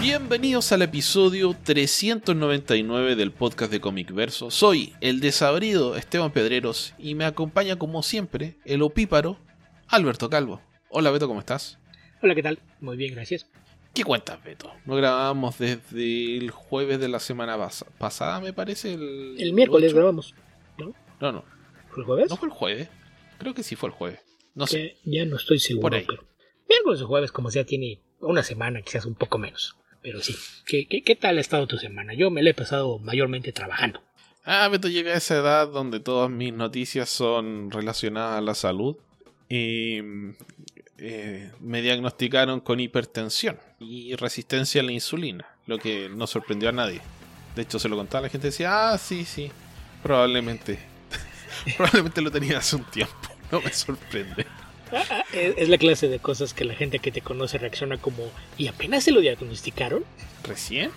Bienvenidos al episodio 399 del podcast de Comic Verso. Soy el desabrido Esteban Pedreros y me acompaña como siempre el opíparo Alberto Calvo. Hola Beto, ¿cómo estás? Hola, ¿qué tal? Muy bien, gracias. ¿Qué cuentas, Beto? No grabamos desde el jueves de la semana pasada, me parece. El miércoles 8. Grabamos, ¿no? No. ¿Fue el jueves? ¿No fue el jueves? Creo que sí fue el jueves. No sé. Ya no estoy seguro. Por ahí. Pero miércoles o jueves, como sea, tiene una semana, quizás un poco menos. Pero sí. ¿Qué tal ha estado tu semana? Yo me la he pasado mayormente trabajando. Beto, llegué a esa edad donde todas mis noticias son relacionadas a la salud. Y me diagnosticaron con hipertensión y resistencia a la insulina, lo que no sorprendió a nadie. De hecho, se lo contaba a la gente y decía, sí, probablemente lo tenía hace un tiempo. No me sorprende. Es la clase de cosas que la gente que te conoce reacciona como, ¿y apenas se lo diagnosticaron? ¿Recién?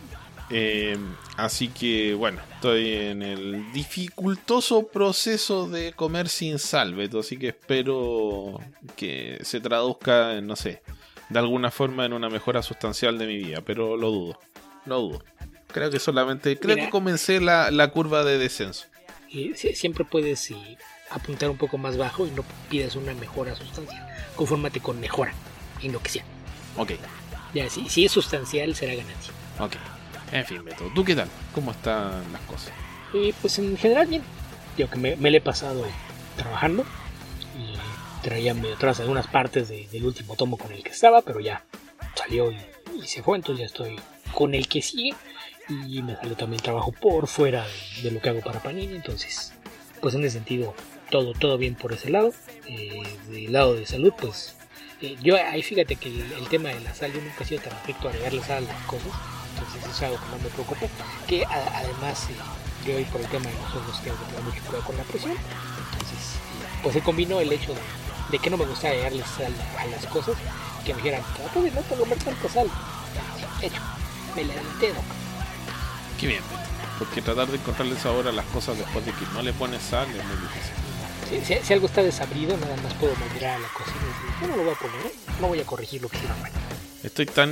Así que bueno, estoy en el dificultoso proceso de comer sin sal, Beto, así que espero que se traduzca en, no sé, de alguna forma en una mejora sustancial de mi vida, pero lo dudo. Creo que comencé la curva de descenso. Siempre puedes apuntar un poco más bajo y no pides una mejora sustancial. Confórmate con mejora en lo que sea. Ok. Ya, si es sustancial será ganancia. Ok. En fin, Beto, ¿tú qué tal? ¿Cómo están las cosas? Pues en general bien. Yo que me le he pasado trabajando y traía medio atrás algunas partes del último tomo con el que estaba, pero ya salió y se fue, entonces ya estoy con el que sigue y me salió también trabajo por fuera de lo que hago para Panini, entonces pues en ese sentido todo bien por ese lado. Del lado de salud, pues yo ahí fíjate que el tema de la sal, yo nunca he sido tan afecto a agregarle sal a las cosas. Entonces es algo que no me preocupa, que además yo hoy por el tema de los ojos tengo que tener mucho cuidado con la presión, entonces pues se combinó el hecho de que no me gusta agregarle sal a las cosas, que me dijeran, trata de no comer tanta sal, hecho, me la entero. Qué bien, porque tratar de encontrarle sabor a las cosas después de que no le pones sal es muy difícil. Si algo está desabrido, nada más puedo mirar a la cocina y decir, yo no lo voy a poner, no voy a corregir lo que hicieron mal. Estoy tan,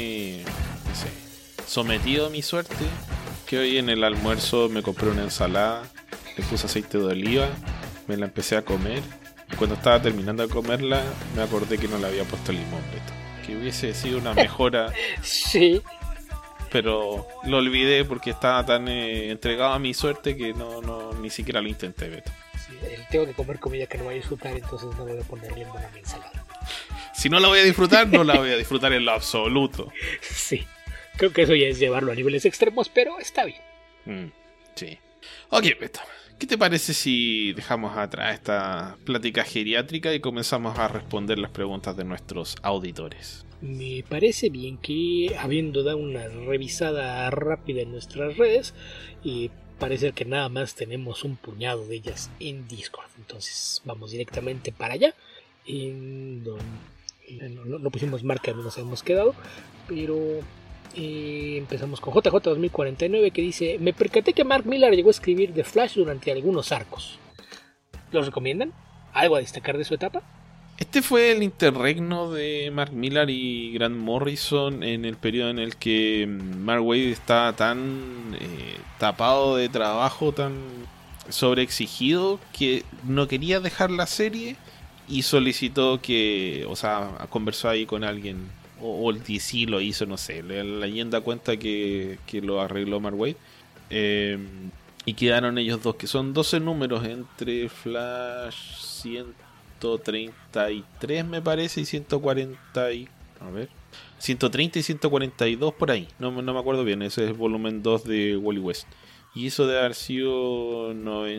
sometido a mi suerte que hoy en el almuerzo me compré una ensalada, le puse aceite de oliva, me la empecé a comer y cuando estaba terminando de comerla me acordé que no le había puesto limón, Beto, que hubiese sido una mejora. Sí, pero lo olvidé porque estaba tan entregado a mi suerte que no ni siquiera lo intenté, Beto. Sí, tengo que comer comida que no voy a disfrutar, entonces no le voy a poner limón a mi ensalada. Si no la voy a disfrutar, no la voy a disfrutar en lo absoluto. Sí. Creo que eso ya es llevarlo a niveles extremos, pero está bien. Sí. Ok, Beto, ¿qué te parece si dejamos atrás esta plática geriátrica y comenzamos a responder las preguntas de nuestros auditores? Me parece bien que, habiendo dado una revisada rápida en nuestras redes, parece que nada más tenemos un puñado de ellas en Discord. Entonces vamos directamente para allá. No pusimos marca, no nos hemos quedado, pero... empezamos con JJ 2049 que dice: me percaté que Mark Millar llegó a escribir The Flash durante algunos arcos. ¿Los recomiendan? ¿Algo a destacar de su etapa? Este fue el interregno de Mark Millar y Grant Morrison en el periodo en el que Mark Waid estaba tan tapado de trabajo, tan sobreexigido, que no quería dejar la serie y solicitó conversó ahí con alguien. O el DC lo hizo, no sé. La leyenda cuenta que lo arregló Mark Waid. Y quedaron ellos dos, que son 12 números entre Flash 133 me parece y 130 y... A ver... 130 y 142 por ahí. No me acuerdo bien. Ese es el volumen 2 de Wally West. Y eso de haber sido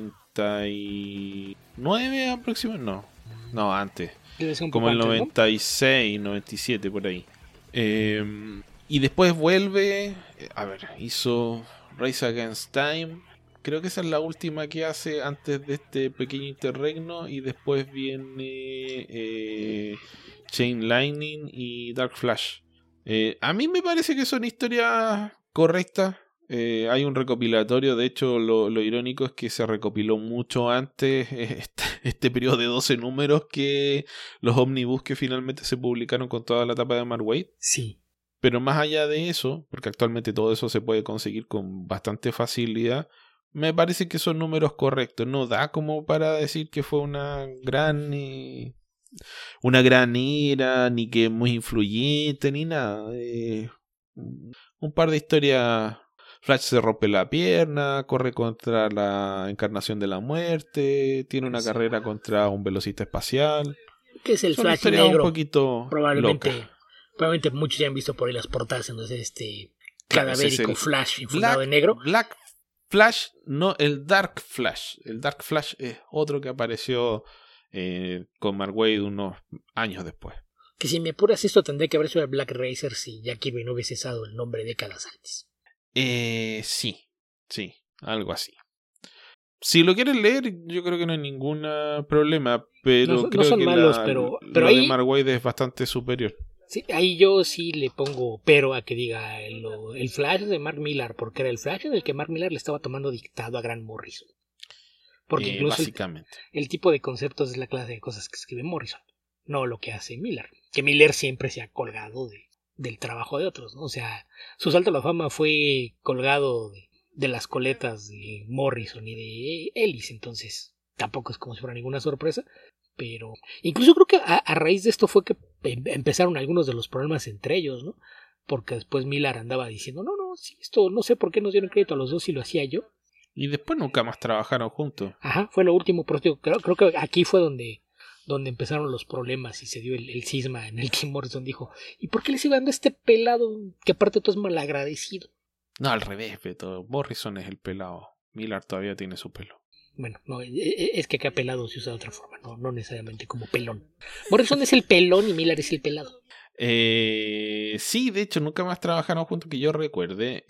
99 aproximadamente. No, antes. Como el 96, ¿no? 97 por ahí. Y después vuelve. Hizo Rise Against Time. Creo que esa es la última que hace antes de este pequeño interregno. Y después viene Chain Lightning y Dark Flash. A mí me parece que son historias correctas. Hay un recopilatorio, de hecho lo irónico es que se recopiló mucho antes este periodo de 12 números que los ómnibus que finalmente se publicaron con toda la etapa de Mark Waid. Sí. Pero más allá de eso, porque actualmente todo eso se puede conseguir con bastante facilidad, me parece que son números correctos. No da como para decir que fue una gran ira, ni que muy influyente, ni nada. Un par de historias. Flash se rompe la pierna, corre contra la encarnación de la muerte, tiene una carrera contra un velocista espacial. Que es el Son Flash historias negro. un poquito Probablemente muchos ya han visto por ahí las portadas en donde cadavérico Flash infundado de negro. Black Flash, no el Dark Flash. El Dark Flash es otro que apareció con Mark Waid unos años después. Que si me apuras, esto tendría que haber sido el Black Racer si Jack Kirby no hubiese usado el nombre décadas antes. Sí, algo así. Si lo quieres leer, yo creo que no hay ningún problema, pero creo son que malos, pero lo ahí, de Mark Waid es bastante superior. Sí, ahí yo sí le pongo pero a que diga el Flash de Mark Millar, porque era el Flash en el que Mark Millar le estaba tomando dictado a Grant Morrison. Porque incluso básicamente. El tipo de conceptos es la clase de cosas que escribe Morrison, no lo que hace Millar. Que Millar siempre se ha colgado del trabajo de otros, ¿no? O sea, su salto a la fama fue colgado de las coletas de Morrison y de Ellis, entonces tampoco es como si fuera ninguna sorpresa. Pero incluso creo que a raíz de esto fue que empezaron algunos de los problemas entre ellos, ¿no? Porque después Millar andaba diciendo, no, sí, esto no sé por qué nos dieron crédito a los dos si lo hacía yo. Y después nunca más trabajaron juntos. Ajá, fue lo último, pero creo que aquí fue donde empezaron los problemas y se dio el cisma en el que Morrison dijo, ¿y por qué le sigo dando a este pelado que aparte todo es malagradecido? No, al revés, Beto. Morrison es el pelado. Millar todavía tiene su pelo. Bueno, no, es que acá pelado se usa de otra forma, no necesariamente como pelón. Morrison es el pelón y Millar es el pelado. Sí, de hecho, nunca más trabajaron juntos que yo recuerde.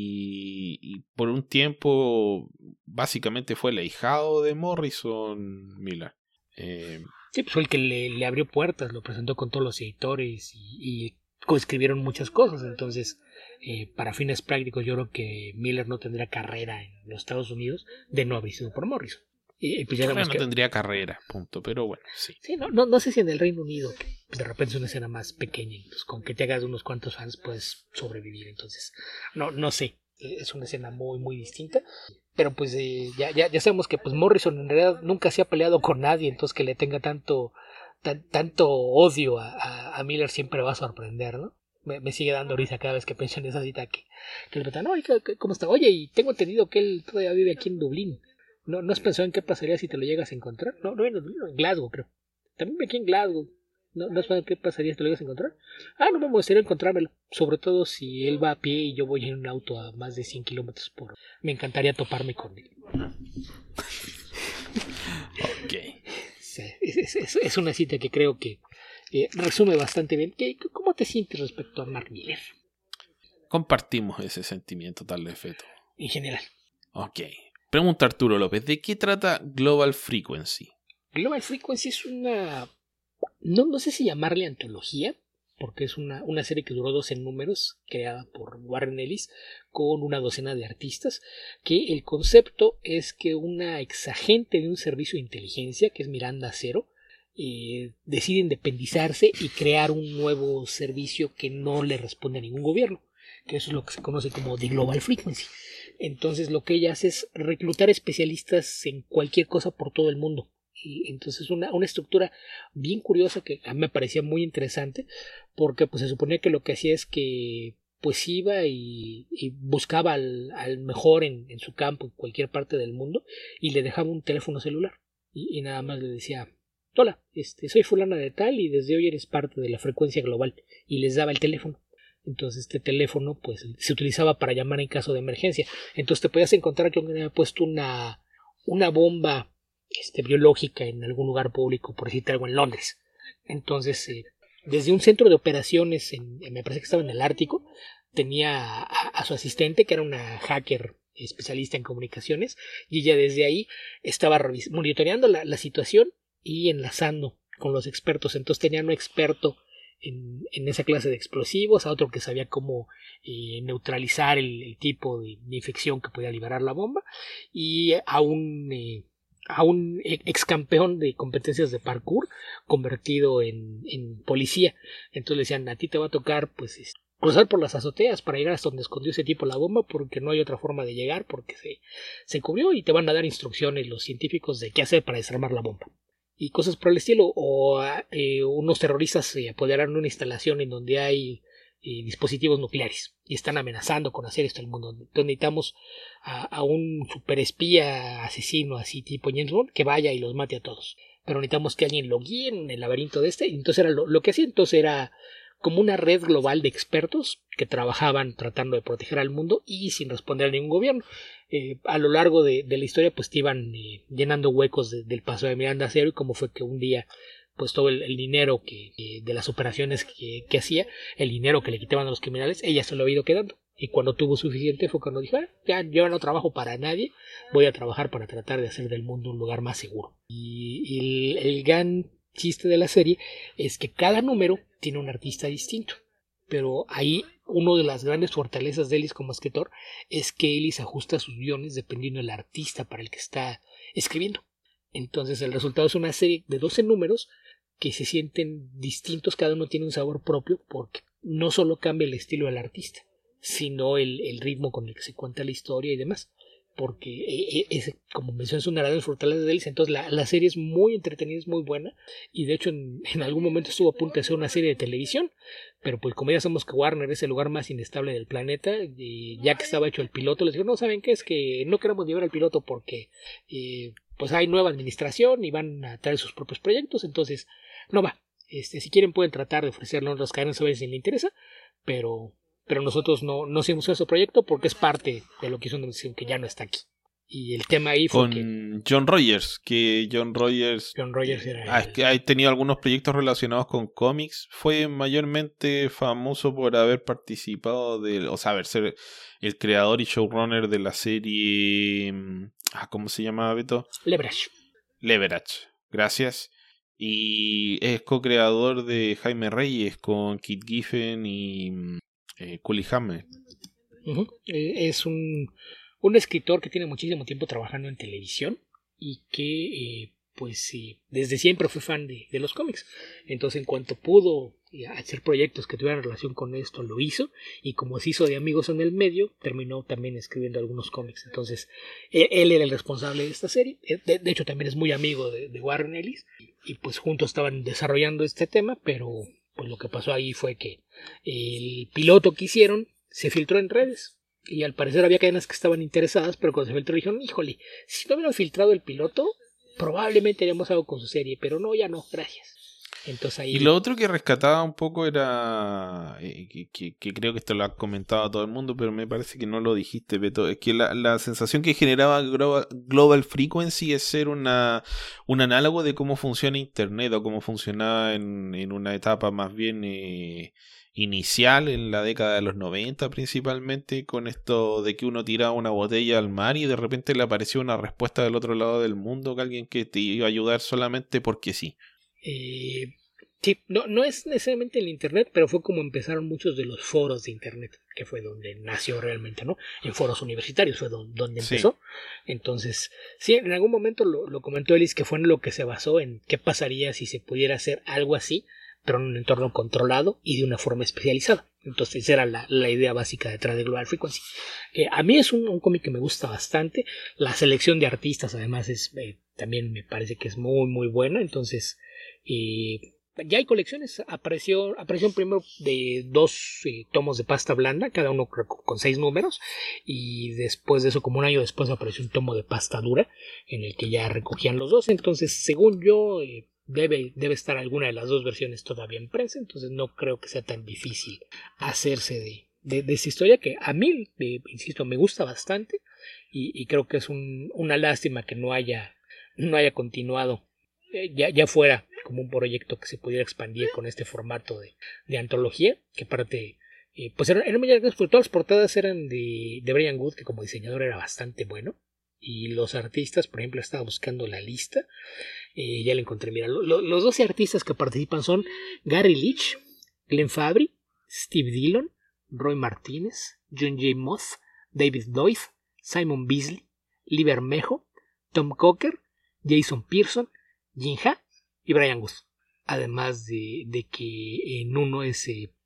Y por un tiempo, básicamente fue el ahijado de Morrison, Millar. Sí, pues fue el que le abrió puertas, lo presentó con todos los editores y coescribieron muchas cosas. Entonces, para fines prácticos, yo creo que Millar no tendría carrera en los Estados Unidos de no haber sido por Morrison. Pues ya no tendría carrera, punto, pero bueno, sí. Sí, no sé si en el Reino Unido, que de repente es una escena más pequeña, entonces con que te hagas unos cuantos fans puedes sobrevivir. Entonces, no sé, es una escena muy, muy distinta. Pero pues ya sabemos que pues Morrison en realidad nunca se ha peleado con nadie, entonces que le tenga tanto odio a Millar siempre va a sorprender, ¿no? Me sigue dando risa cada vez que pienso en esa cita que le preguntan, no, ¿cómo está? Oye, y tengo entendido que él todavía vive aquí en Dublín. ¿No has pensado en qué pasaría si te lo llegas a encontrar? No en Dublín, en Glasgow, creo. También aquí en Glasgow. ¿No has pensado en qué pasaría si te lo llegas a encontrar? No me gustaría encontrármelo. Sobre todo si él va a pie y yo voy en un auto a más de 100 kilómetros por hora. Me encantaría toparme con él. Ok. Sí, es una cita que creo que resume bastante bien. ¿Cómo te sientes respecto a Mark Millar? Compartimos ese sentimiento, tal vez, Feto. En general. Ok. Pregunta Arturo López, ¿de qué trata Global Frequency? Global Frequency es una... No sé si llamarle antología, porque es una serie que duró 12 números, creada por Warren Ellis, con una docena de artistas, que el concepto es que una exagente de un servicio de inteligencia, que es Miranda Cero, decide independizarse y crear un nuevo servicio que no le responde a ningún gobierno, que eso es lo que se conoce como The Global Frequency. Entonces lo que ella hace es reclutar especialistas en cualquier cosa por todo el mundo. Y entonces una estructura bien curiosa que a mí me parecía muy interesante, porque pues se suponía que lo que hacía es que pues iba y buscaba al mejor en su campo en cualquier parte del mundo y le dejaba un teléfono celular y nada más le decía, hola, soy fulana de tal y desde hoy eres parte de la frecuencia global, y les daba el teléfono. Entonces este teléfono pues se utilizaba para llamar en caso de emergencia. Entonces te podías encontrar que alguien había puesto una bomba biológica en algún lugar público, por decirte algo, en Londres. Entonces desde un centro de operaciones me parece que estaba en el Ártico, tenía a su asistente, que era una hacker especialista en comunicaciones, y ella desde ahí estaba monitoreando la situación y enlazando con los expertos. Entonces tenían un experto en esa clase de explosivos, a otro que sabía cómo neutralizar el tipo de infección que podía liberar la bomba, y a un ex campeón de competencias de parkour convertido en policía. Entonces le decían, a ti te va a tocar pues cruzar por las azoteas para llegar hasta donde escondió ese tipo la bomba, porque no hay otra forma de llegar, porque se cubrió, y te van a dar instrucciones los científicos de qué hacer para desarmar la bomba. Y cosas por el estilo. O unos terroristas se apoderaron de una instalación en donde hay dispositivos nucleares y están amenazando con hacer esto al mundo. Entonces necesitamos a un superespía asesino así tipo James Bond que vaya y los mate a todos. Pero necesitamos que alguien lo guíe en el laberinto de este. Y entonces era lo que hacía. Entonces era como una red global de expertos que trabajaban tratando de proteger al mundo y sin responder a ningún gobierno. A lo largo de la historia pues te iban llenando huecos del paso de Miranda Cero, y como fue que un día pues todo el dinero de las operaciones que hacía, el dinero que le quitaban a los criminales, ella se lo había ido quedando. Y cuando tuvo suficiente fue cuando dijo, ya yo no trabajo para nadie, voy a trabajar para tratar de hacer del mundo un lugar más seguro. Y el gran chiste de la serie es que cada número tiene un artista distinto. Pero ahí una de las grandes fortalezas de Ellis como escritor es que Ellis ajusta sus guiones dependiendo del artista para el que está escribiendo. Entonces el resultado es una serie de 12 números que se sienten distintos, cada uno tiene un sabor propio, porque no solo cambia el estilo del artista, sino el ritmo con el que se cuenta la historia y demás. Porque como mencionas, una de las fortalezas de Ellis. Entonces la serie es muy entretenida, es muy buena, y de hecho en algún momento estuvo a punto de hacer una serie de televisión, pero pues como ya sabemos que Warner es el lugar más inestable del planeta, y ya que estaba hecho el piloto, les dijeron, no, ¿saben qué? Es que no queremos llevar el piloto porque pues hay nueva administración y van a traer sus propios proyectos, entonces no va. Si quieren pueden tratar de ofrecerlo en otras cadenas a ver si les interesa, pero nosotros no hicimos ese proyecto porque es parte de lo que hizo una decisión que ya no está aquí. Y el tema ahí fue con John Rogers, que John Rogers era que ha tenido algunos proyectos relacionados con cómics. Fue mayormente famoso por haber participado ser el creador y showrunner de la serie ¿cómo se llama, Beto? Leverage, gracias. Y es co-creador de Jaime Reyes con Kit Giffen y Cully Hammer. Es un escritor que tiene muchísimo tiempo trabajando en televisión y que desde siempre fue fan de los cómics. Entonces en cuanto pudo hacer proyectos que tuvieran relación con esto, lo hizo, y como se hizo de amigos en el medio, terminó también escribiendo algunos cómics. Entonces él era el responsable de esta serie. De hecho también es muy amigo de Warren Ellis, y pues juntos estaban desarrollando este tema, pero pues lo que pasó ahí fue que el piloto que hicieron se filtró en redes, y al parecer había cadenas que estaban interesadas, pero cuando se filtró dijeron, híjole, si no hubieran filtrado el piloto probablemente haríamos algo con su serie, pero no, ya no, gracias. Entonces ahí... Y lo otro que rescataba un poco era que creo que esto lo ha comentado todo el mundo, pero me parece que no lo dijiste, Beto, es que la sensación que generaba Global Frequency es ser un análogo de cómo funciona Internet, o cómo funcionaba en una etapa más bien inicial en la década de los 90 principalmente, con esto de que uno tiraba una botella al mar y de repente le apareció una respuesta del otro lado del mundo, que alguien que te iba a ayudar solamente porque sí. Sí, no es necesariamente el Internet, pero fue como empezaron muchos de los foros de Internet, que fue donde nació realmente, ¿no? En foros universitarios fue donde empezó. Sí. Entonces, sí, en algún momento lo comentó Ellis, que fue en lo que se basó en qué pasaría si se pudiera hacer algo así, pero en un entorno controlado y de una forma especializada. Entonces esa era la idea básica detrás de Global Frequency. A mí es un cómic que me gusta bastante. La selección de artistas además también me parece que es muy muy buena. Entonces ya hay colecciones. Apareció primero de 2 tomos de pasta blanda, cada uno con 6 números, y después de eso, como un año después, apareció un tomo de pasta dura en el que ya recogían los dos. Entonces según yo debe estar alguna de las dos versiones todavía en prensa, entonces no creo que sea tan difícil hacerse de esta historia, que a mí, insisto, me gusta bastante, y creo que es una lástima que no haya continuado, ya fuera como un proyecto que se pudiera expandir con este formato de antología, que aparte pues eran muy largas, porque todas las portadas eran de Brian Wood, que como diseñador era bastante bueno, y los artistas, por ejemplo, estaba buscando la lista. Ya la encontré. Mira, los 12 artistas que participan son Gary Leach, Glenn Fabry, Steve Dillon, Roy Martínez, John J. Moth, David Doig, Simon Beasley, Lee Bermejo, Tom Cocker, Jason Pearson, Jin Ha y Brian Wood. Además de que en uno es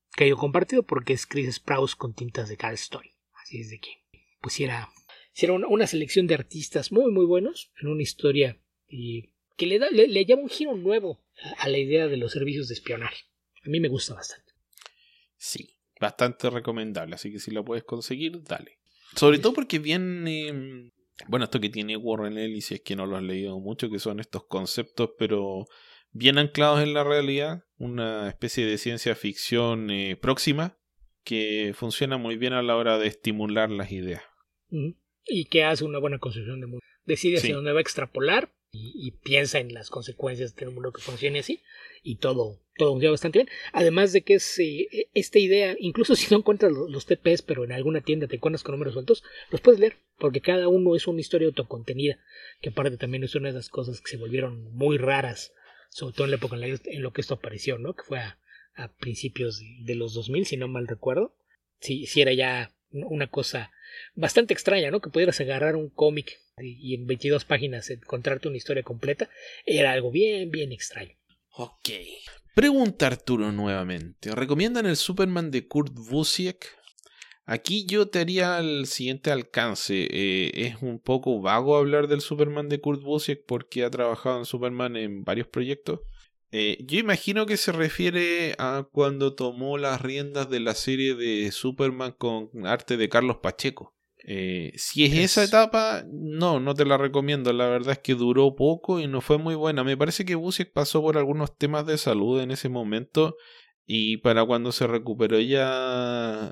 que yo compartido porque es Chris Sprouse con tintas de Cal Story. Así es de que, pues sí era una selección de artistas muy muy buenos en una historia que le llama un giro nuevo a la idea de los servicios de espionaje. A mí me gusta bastante. Sí, bastante recomendable, así que si lo puedes conseguir, dale. Sobre todo porque bien, bueno, esto que tiene Warren Ellis, si es que no lo has leído mucho, que son estos conceptos, pero bien anclados en la realidad, una especie de ciencia ficción próxima, que funciona muy bien a la hora de estimular las ideas. Y que hace una buena construcción de mundo. Decide hacia dónde va a extrapolar y piensa en las consecuencias de tener un mundo que funcione así, y todo funciona bastante bien. Además de que es esta idea, incluso si no encuentras los TPs, pero en alguna tienda te encuentras con números sueltos, los puedes leer, porque cada uno es una historia autocontenida, que aparte también es una de esas cosas que se volvieron muy raras, sobre todo en la época en lo que esto apareció, ¿no? Que fue a principios de los 2000, si no mal recuerdo. Sí, era ya una cosa bastante extraña, ¿no? Que pudieras agarrar un cómic y en 22 páginas encontrarte una historia completa. Era algo bien, bien extraño. Ok. Pregunta Arturo nuevamente. ¿Recomiendan el Superman de Kurt Busiek? Aquí yo te haría el siguiente alcance. Es un poco vago hablar del Superman de Kurt Busiek porque ha trabajado en Superman en varios proyectos. Yo imagino que se refiere a cuando tomó las riendas de la serie de Superman con arte de Carlos Pacheco. Si es esa etapa, no te la recomiendo. La verdad es que duró poco y no fue muy buena. Me parece que Busiek pasó por algunos temas de salud en ese momento y para cuando se recuperó ya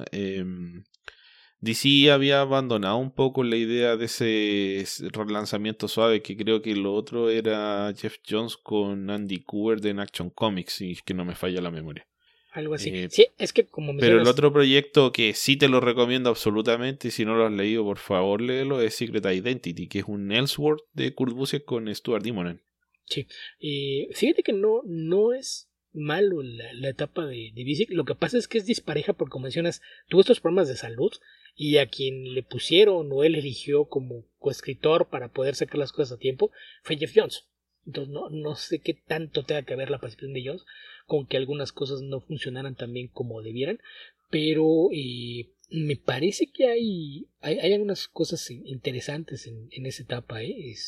DC había abandonado un poco la idea de ese relanzamiento suave, que creo que lo otro era Jeff Jones con Andy Kubert en Action Comics, si es que no me falla la memoria. Algo así. Sí, es que como mencionas... Pero el otro proyecto que sí te lo recomiendo absolutamente, y si no lo has leído, por favor léelo, es Secret Identity, que es un Elseworld de Kurt Busiek con Stuart Immonen. Sí. Fíjate que no es malo la etapa de Busiek. Lo que pasa es que es dispareja porque, como mencionas, tuvo estos problemas de salud y a quien le pusieron o él eligió como coescritor para poder sacar las cosas a tiempo fue Jeff Jones. Entonces no sé qué tanto tenga que ver la participación de Jones con que algunas cosas no funcionaran tan bien como debieran, pero me parece que hay algunas cosas interesantes en esa etapa.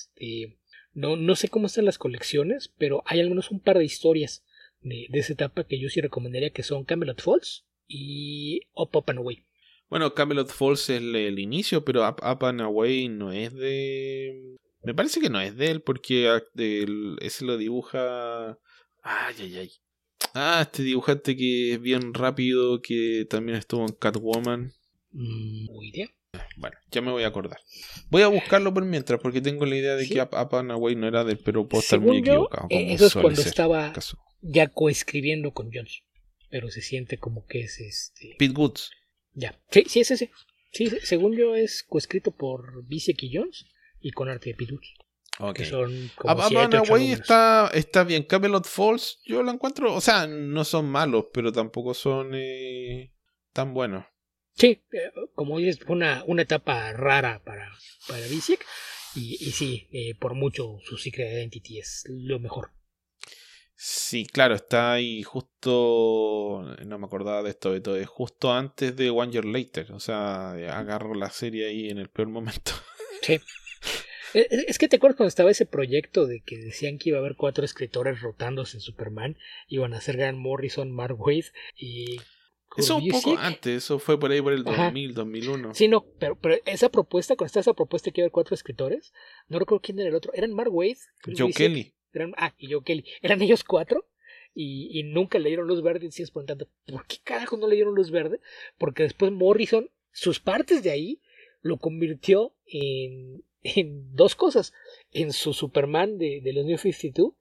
No sé cómo están las colecciones, pero hay al menos un par de historias de esa etapa que yo sí recomendaría, que son Camelot Falls y Up and Away. Bueno, Camelot Falls es el inicio, pero Up and Away no es de... Me parece que no es de él, porque ese lo dibuja... Ay. Este dibujante que es bien rápido, que también estuvo en Catwoman. Muy bien. Bueno, ya me voy a acordar. Voy a buscarlo por mientras, porque tengo la idea de que Up and Away no era de él, pero puedo estar muy equivocado. Eso es cuando estaba ya coescribiendo con Jones, pero se siente como que es Pete Woods. Ya, sí, es ese. Sí, según yo es coescrito por Busiek y Jones y con arte de Pete Woods. Okay. Que son como Up and Away está bien. Camelot Falls yo lo encuentro, o sea, no son malos, pero tampoco son tan buenos. Sí, como dices, fue una etapa rara para Busiek y sí, por mucho su Secret Identity es lo mejor. Sí, claro, está ahí justo, no me acordaba de esto, es justo antes de One Year Later, o sea, agarro la serie ahí en el peor momento. Sí. Es que te acuerdas cuando estaba ese proyecto de que decían que iba a haber 4 escritores rotándose en Superman, iban a ser Grant Morrison, Mark Waid y... Eso un poco antes, eso fue por ahí por el 2000, 2001. Sí, no, pero esa propuesta, cuando está esa propuesta que iba a haber 4 escritores, no recuerdo quién era el otro, eran Mark Waid, Joe Kelly. Y Joe Kelly. Eran ellos 4 y nunca le dieron luz verde. Y sigues preguntando, ¿por qué carajo no le dieron luz verde? Porque después Morrison, sus partes de ahí, lo convirtió en 2 cosas. En su Superman de los New 52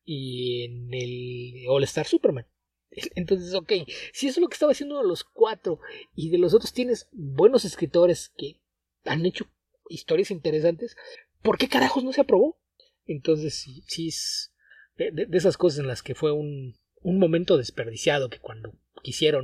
y en el All Star Superman. Entonces, ok, si eso es lo que estaba haciendo uno de los 4 y de los otros tienes buenos escritores que han hecho historias interesantes, ¿por qué carajos no se aprobó? Entonces sí es de esas cosas en las que fue un momento desperdiciado, que cuando quisieron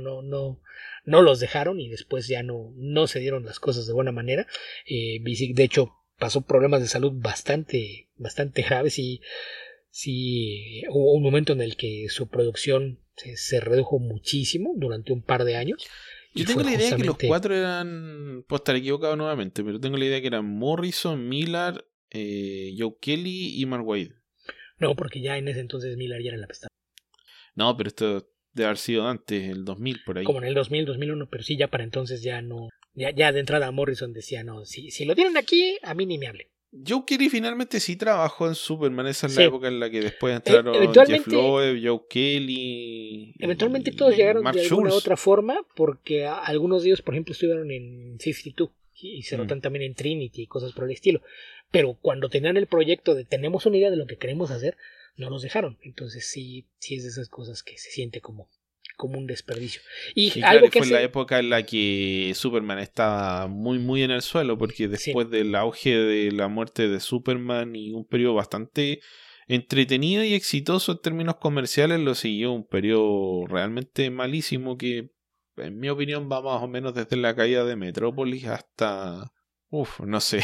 no los dejaron y después ya no se dieron las cosas de buena manera. Busiek de hecho pasó problemas de salud bastante graves y sí hubo un momento en el que su producción se redujo muchísimo durante un par de años. Yo tengo la idea que los 4 eran, puedo estar equivocado nuevamente, pero tengo la idea que eran Morrison, Millar, Joe Kelly y Mark Waid. No, porque ya en ese entonces Millar ya era la pestaña. No, pero esto debe haber sido antes, el 2000 por ahí. Como en el 2000, 2001, pero sí, ya para entonces ya no. Ya de entrada Morrison decía, no, si lo tienen aquí, a mí ni me hable. Joe Kelly finalmente sí trabajó en Superman. Esa es Sí. la época en la que después entraron Jeff Loeb, Joe Kelly. Eventualmente todos llegaron Mark de alguna Schultz. otra forma, porque algunos de ellos, por ejemplo, estuvieron en 52 y se notan también en Trinity y cosas por el estilo. Pero cuando tenían el proyecto de tenemos una idea de lo que queremos hacer, no nos dejaron. Entonces sí es de esas cosas que se siente como un desperdicio. Y sí, algo claro, que fue la época en la que Superman estaba muy muy en el suelo, porque después del auge de la muerte de Superman y un periodo bastante entretenido y exitoso en términos comerciales, lo siguió un periodo realmente malísimo que, en mi opinión, va más o menos desde la caída de Metrópolis hasta... no sé.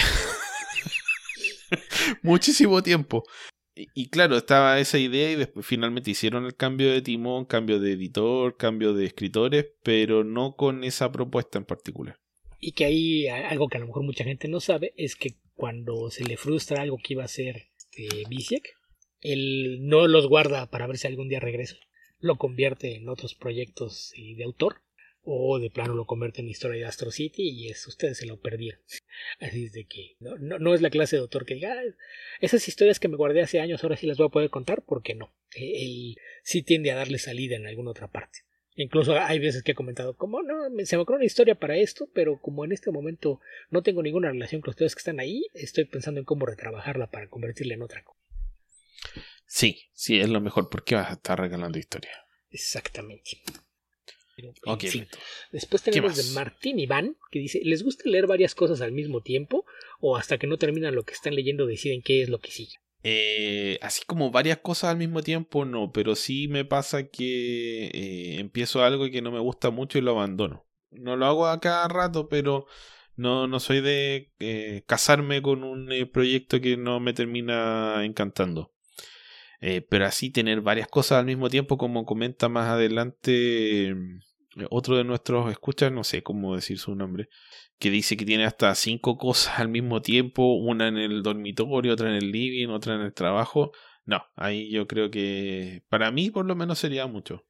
Muchísimo tiempo. Y claro, estaba esa idea y después finalmente hicieron el cambio de timón, cambio de editor, cambio de escritores, pero no con esa propuesta en particular. Y que ahí algo que a lo mejor mucha gente no sabe es que cuando se le frustra algo que iba a hacer Visiek, él no los guarda para ver si algún día regresa. Lo convierte en otros proyectos de autor o de plano lo convierte en historia de Astro City y ustedes se lo perdieron. Así es de que no es la clase de autor que diga esas historias que me guardé hace años ahora sí las voy a poder contar, porque no. Él sí tiende a darle salida en alguna otra parte. Incluso hay veces que he comentado como no, se me ocurrió una historia para esto, pero como en este momento no tengo ninguna relación con ustedes que están ahí, estoy pensando en cómo retrabajarla para convertirla en otra cosa. Sí, es lo mejor, porque vas a estar regalando historia. Exactamente. Pero, okay, fin. Después tenemos de Martín Iván, que dice, ¿les gusta leer varias cosas al mismo tiempo o hasta que no terminan lo que están leyendo deciden qué es lo que sigue? Así como varias cosas al mismo tiempo no, pero sí me pasa que empiezo algo que no me gusta mucho y lo abandono. No lo hago a cada rato, pero no soy de casarme con un proyecto que no me termina encantando. Pero así tener varias cosas al mismo tiempo, como comenta más adelante otro de nuestros escuchas, no sé cómo decir su nombre, que dice que tiene hasta 5 cosas al mismo tiempo, una en el dormitorio, otra en el living, otra en el trabajo. No, ahí yo creo que para mí por lo menos sería mucho.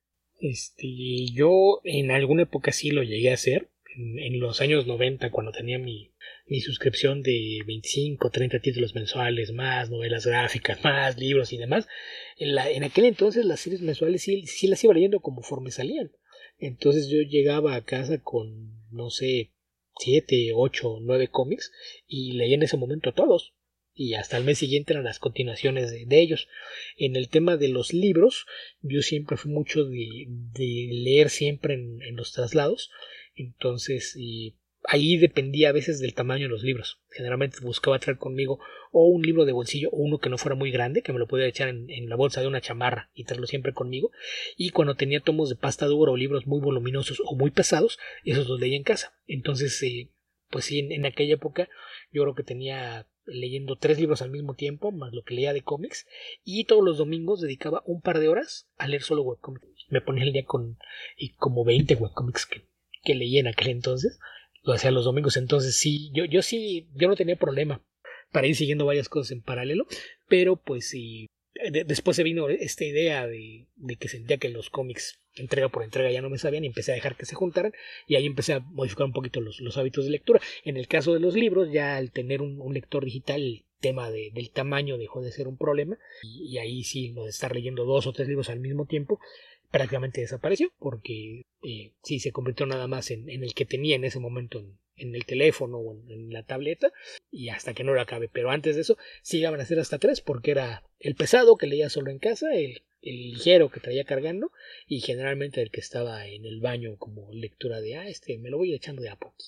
Yo en alguna época sí lo llegué a hacer, en los años 90 cuando tenía mi suscripción de 25, 30 títulos mensuales, más novelas gráficas, más libros y demás. En aquel entonces las series mensuales sí las iba leyendo conforme salían. Entonces yo llegaba a casa con, no sé, 7, 8, 9 cómics y leía en ese momento todos. Y hasta el mes siguiente eran las continuaciones de ellos. En el tema de los libros, yo siempre fui mucho de leer siempre en los traslados. Entonces, ahí dependía a veces del tamaño de los libros. Generalmente buscaba traer conmigo o un libro de bolsillo o uno que no fuera muy grande, que me lo pudiera echar en la bolsa de una chamarra y traerlo siempre conmigo. Y cuando tenía tomos de pasta dura o libros muy voluminosos o muy pesados, esos los leía en casa. Entonces, pues sí, en aquella época yo creo que tenía leyendo 3 libros al mismo tiempo, más lo que leía de cómics, y todos los domingos dedicaba un par de horas a leer solo webcomics. Me ponía el día con como 20 webcomics que leí en aquel entonces. Lo hacía los domingos, entonces sí, yo no tenía problema para ir siguiendo varias cosas en paralelo, pero pues sí, después se vino esta idea de que sentía que los cómics entrega por entrega ya no me sabían y empecé a dejar que se juntaran y ahí empecé a modificar un poquito los hábitos de lectura. En el caso de los libros, ya al tener un lector digital, el tema del tamaño dejó de ser un problema y ahí sí, lo de estar leyendo 2 o 3 libros al mismo tiempo prácticamente desapareció porque sí se convirtió nada más en el que tenía en ese momento en el teléfono o en la tableta y hasta que no lo acabe. Pero antes de eso sí llegaban a ser hasta 3 porque era el pesado que leía solo en casa, el ligero que traía cargando y generalmente el que estaba en el baño como lectura de me lo voy echando de a poco.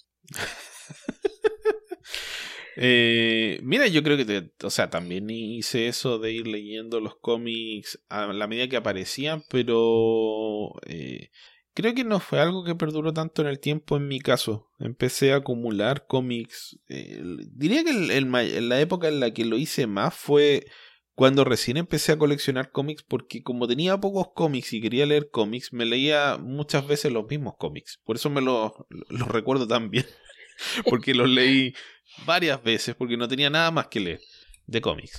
Mira, yo creo que también hice eso de ir leyendo los cómics a la medida que aparecían, pero creo que no fue algo que perduró tanto en el tiempo en mi caso. Empecé a acumular cómics. Diría que en la época en la que lo hice más fue cuando recién empecé a coleccionar cómics, porque como tenía pocos cómics y quería leer cómics, me leía muchas veces los mismos cómics. Por eso los recuerdo tan bien, porque los leí varias veces, porque no tenía nada más que leer de cómics.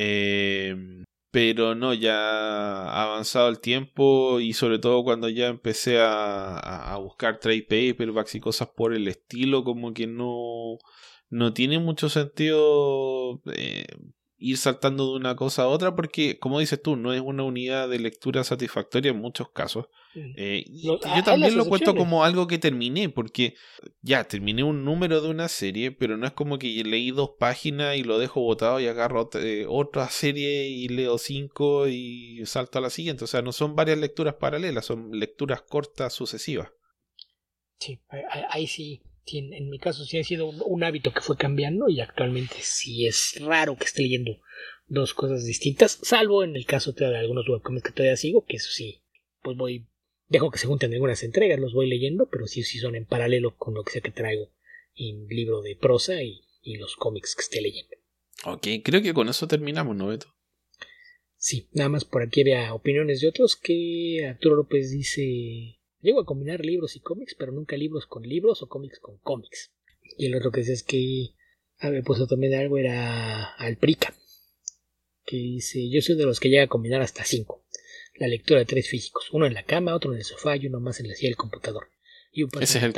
Pero no, ya ha avanzado el tiempo y sobre todo cuando ya empecé a buscar trade paperbacks y cosas por el estilo, como que no tiene mucho sentido ir saltando de una cosa a otra porque, como dices tú, no es una unidad de lectura satisfactoria en muchos casos. Yo también lo cuento como algo que terminé, porque ya terminé un número de una serie, pero no es como que leí 2 páginas y lo dejo botado y agarro otra serie y leo 5 y salto a la siguiente. O sea, no son varias lecturas paralelas, son lecturas cortas sucesivas. Sí, ahí sí. Sí, en mi caso sí ha sido un hábito que fue cambiando y actualmente sí es raro que esté leyendo 2 cosas distintas, salvo en el caso de algunos webcomics que todavía sigo, que eso sí, pues dejo que se junten algunas entregas, los voy leyendo, pero sí son en paralelo con lo que sea que traigo en libro de prosa y los cómics que esté leyendo. Ok, creo que con eso terminamos, ¿no, Beto? Sí, nada más por aquí había opiniones de otros que Arturo López dice... Llego a combinar libros y cómics, pero nunca libros con libros o cómics con cómics. Y el otro que dice es que había puesto también algo era Alprica, que dice, yo soy de los que llega a combinar hasta 5. La lectura de 3 físicos, uno en la cama, otro en el sofá y uno más en la silla del computador. Y un ese es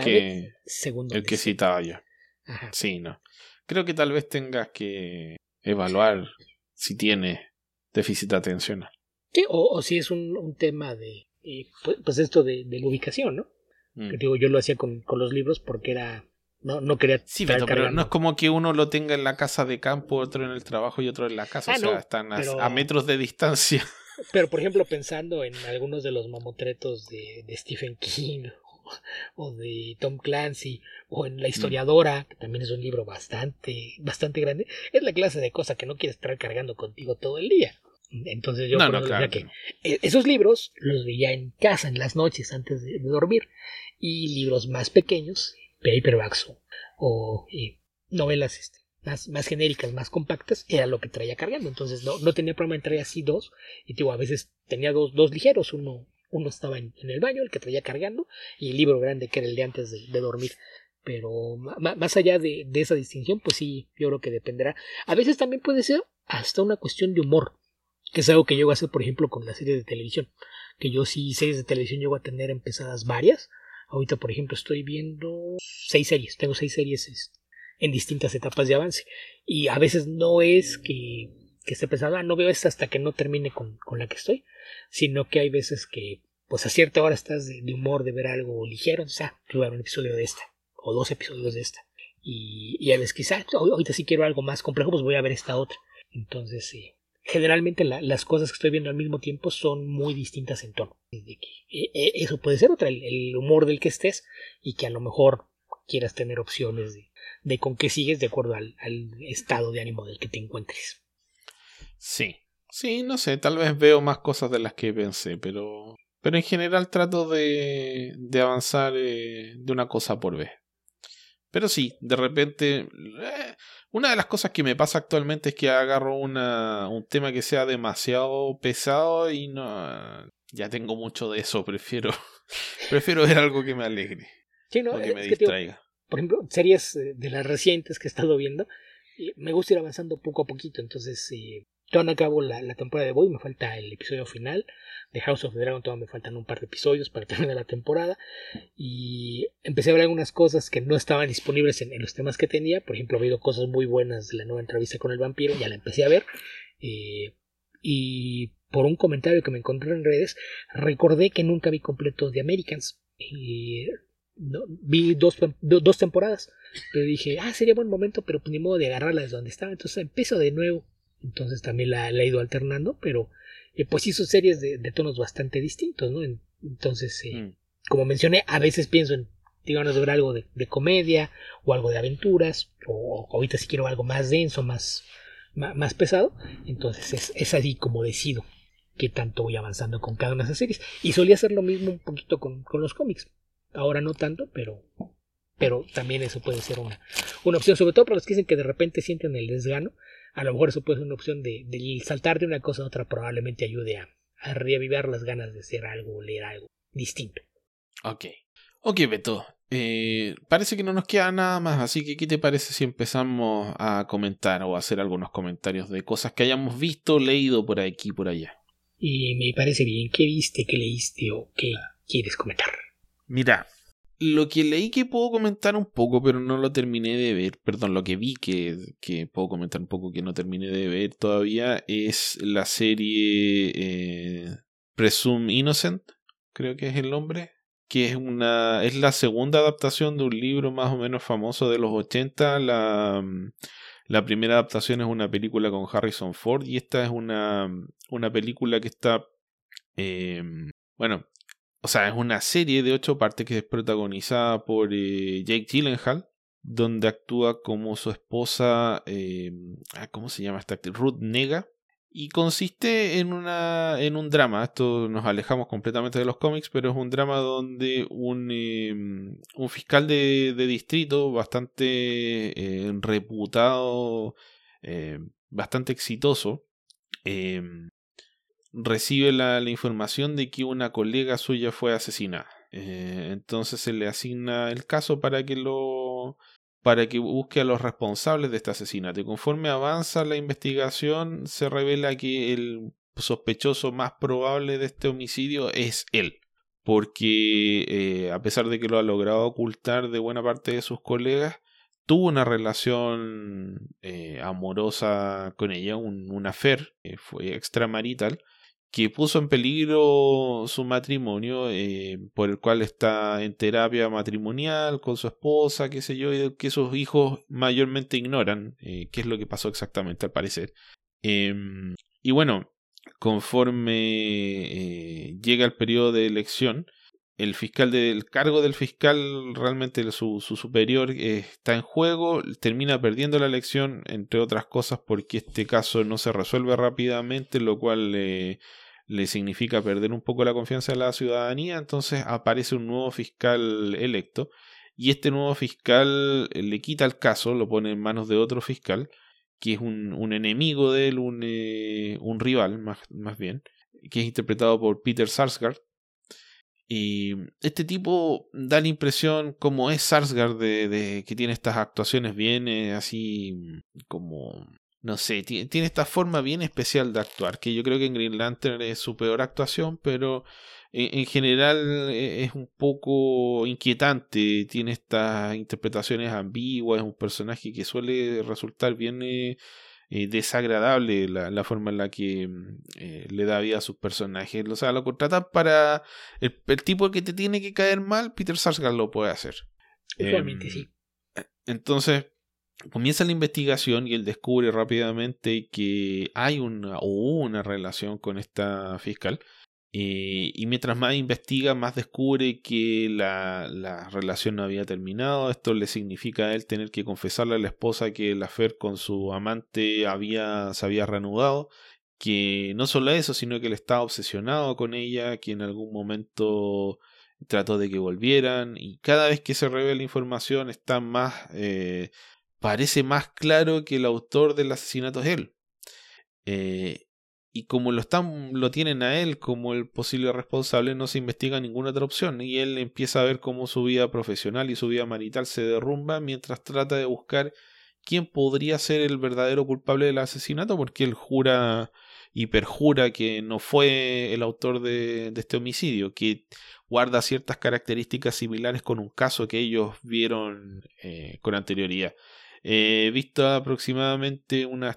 el que citaba yo. Ajá. Sí, no. Creo que tal vez tengas que evaluar si tienes déficit atencional. Sí, o si es un tema de... pues esto de la ubicación, ¿no? Que digo, yo lo hacía con los libros porque era... No quería... Sí, pero no es como que uno lo tenga en la casa de campo, otro en el trabajo y otro en la casa. O sea, están a metros de distancia. Pero, por ejemplo, pensando en algunos de los mamotretos de Stephen King o de Tom Clancy o en La Historiadora, que también es un libro bastante grande, es la clase de cosa que no quieres estar cargando contigo todo el día. Entonces yo claro, que esos libros los veía en casa en las noches antes de dormir, y libros más pequeños, paperbacks o novelas más genéricas, más compactas, era lo que traía cargando. Entonces no tenía problema en traer así 2, y digo, a veces tenía dos ligeros, uno estaba en el baño, el que traía cargando, y el libro grande que era el de antes de dormir. Pero más allá de esa distinción, pues sí, yo creo que dependerá. A veces también puede ser hasta una cuestión de humor, que es algo que llego a hacer, por ejemplo, con las series de televisión, que yo sí, series de televisión llego a tener empezadas varias. Ahorita, por ejemplo, estoy viendo 6 series, tengo 6 series en distintas etapas de avance, y a veces no es que esté pensando, no veo esta hasta que no termine con la que estoy, sino que hay veces que, pues a cierta hora estás de humor de ver algo ligero, o sea, voy a ver un episodio de esta, o 2 episodios de esta, y a veces quizás, ahorita sí quiero algo más complejo, pues voy a ver esta otra. Entonces, generalmente las cosas que estoy viendo al mismo tiempo son muy distintas en tono. Eso puede ser otra, el humor del que estés, y que a lo mejor quieras tener opciones de con qué sigues de acuerdo al estado de ánimo del que te encuentres. Sí, no sé, tal vez veo más cosas de las que pensé, pero en general trato de avanzar de una cosa por vez. Pero sí, de repente, una de las cosas que me pasa actualmente es que agarro un tema que sea demasiado pesado y no, ya tengo mucho de eso, prefiero ver algo que me alegre, sí, no, o que me distraiga. Por ejemplo, series de las recientes que he estado viendo, me gusta ir avanzando poco a poquito. Entonces, todavía no acabo la temporada de Boy, me falta el episodio final. De House of the Dragon todavía me faltan un par de episodios para terminar la temporada, y empecé a ver algunas cosas que no estaban disponibles en los temas que tenía. Por ejemplo, he oído cosas muy buenas de la nueva entrevista con el vampiro, ya la empecé a ver, y por un comentario que me encontré en redes recordé que nunca vi completo The Americans. No, vi dos temporadas, pero dije, sería buen momento, pero pues ni modo de agarrarla desde donde estaba, entonces empiezo de nuevo. Entonces también la he ido alternando, pero pues sí son series de tonos bastante distintos, ¿no? Entonces, como mencioné, a veces pienso en ganas de ver algo de comedia o algo de aventuras, o ahorita si quiero algo más denso, más pesado. Entonces es así como decido qué tanto voy avanzando con cada una de esas series. Y solía hacer lo mismo un poquito con los cómics. Ahora no tanto, pero también eso puede ser una opción, sobre todo para los que dicen que de repente sienten el desgano. a lo mejor eso puede ser una opción de saltar de una cosa a otra, probablemente ayude a reavivar las ganas de hacer algo, leer algo distinto. Ok, Beto. Parece que no nos queda nada más, así que ¿qué te parece si empezamos a comentar o a hacer algunos comentarios de cosas que hayamos visto, leído por aquí y por allá? Y me parece bien. ¿Qué viste, qué leíste o qué quieres comentar? Mira, lo que leí que puedo comentar un poco, pero no lo terminé de ver, perdón, lo que vi que puedo comentar un poco que no terminé de ver todavía, es la serie Presume Innocent, creo que es el nombre, que es la segunda adaptación de un libro más o menos famoso de los 80. La primera adaptación es una película con Harrison Ford y esta es una película que está, bueno, o sea, es una serie de 8 partes que es protagonizada por Jake Gyllenhaal, donde actúa como su esposa, ¿cómo se llama esta actriz? Ruth Negga. Y consiste en un drama. Esto nos alejamos completamente de los cómics, pero es un drama donde un fiscal de distrito bastante reputado, bastante exitoso, recibe la información de que una colega suya fue asesinada. Entonces se le asigna el caso para que busque a los responsables de este asesinato. Y conforme avanza la investigación, se revela que el sospechoso más probable de este homicidio es él. Porque a pesar de que lo ha logrado ocultar de buena parte de sus colegas, tuvo una relación amorosa con ella, un affair, fue extramarital, que puso en peligro su matrimonio, por el cual está en terapia matrimonial con su esposa, qué sé yo, y que sus hijos mayormente ignoran qué es lo que pasó exactamente al parecer. Y bueno, conforme llega el periodo de elección, el cargo del fiscal, realmente su superior, está en juego, termina perdiendo la elección, entre otras cosas porque este caso no se resuelve rápidamente, lo cual le significa perder un poco la confianza de la ciudadanía. Entonces aparece un nuevo fiscal electo y este nuevo fiscal le quita el caso, lo pone en manos de otro fiscal que es un enemigo de él, un rival más bien, que es interpretado por Peter Sarsgaard. Y este tipo da la impresión, como es Sarsgaard, de que tiene estas actuaciones bien así como, no sé, tiene esta forma bien especial de actuar, que yo creo que en Green Lantern es su peor actuación, pero en general es un poco inquietante, tiene estas interpretaciones ambiguas, es un personaje que suele resultar bien desagradable la forma en la que le da vida a sus personajes. O sea, lo contratan para el tipo que te tiene que caer mal, Peter Sarsgaard lo puede hacer. Usualmente sí. Entonces comienza la investigación y él descubre rápidamente que hay una relación con esta fiscal. Y mientras más investiga, más descubre que la relación no había terminado. Esto le significa a él tener que confesarle a la esposa que el affair con su amante se había reanudado. Que no solo eso, sino que él estaba obsesionado con ella, que en algún momento trató de que volvieran. Y cada vez que se revela información está parece más claro que el autor del asesinato es él. Y como lo tienen a él como el posible responsable, no se investiga ninguna otra opción. Y él empieza a ver cómo su vida profesional y su vida marital se derrumba mientras trata de buscar quién podría ser el verdadero culpable del asesinato, porque él jura y perjura que no fue el autor de este homicidio, que guarda ciertas características similares con un caso que ellos vieron con anterioridad. He visto aproximadamente unas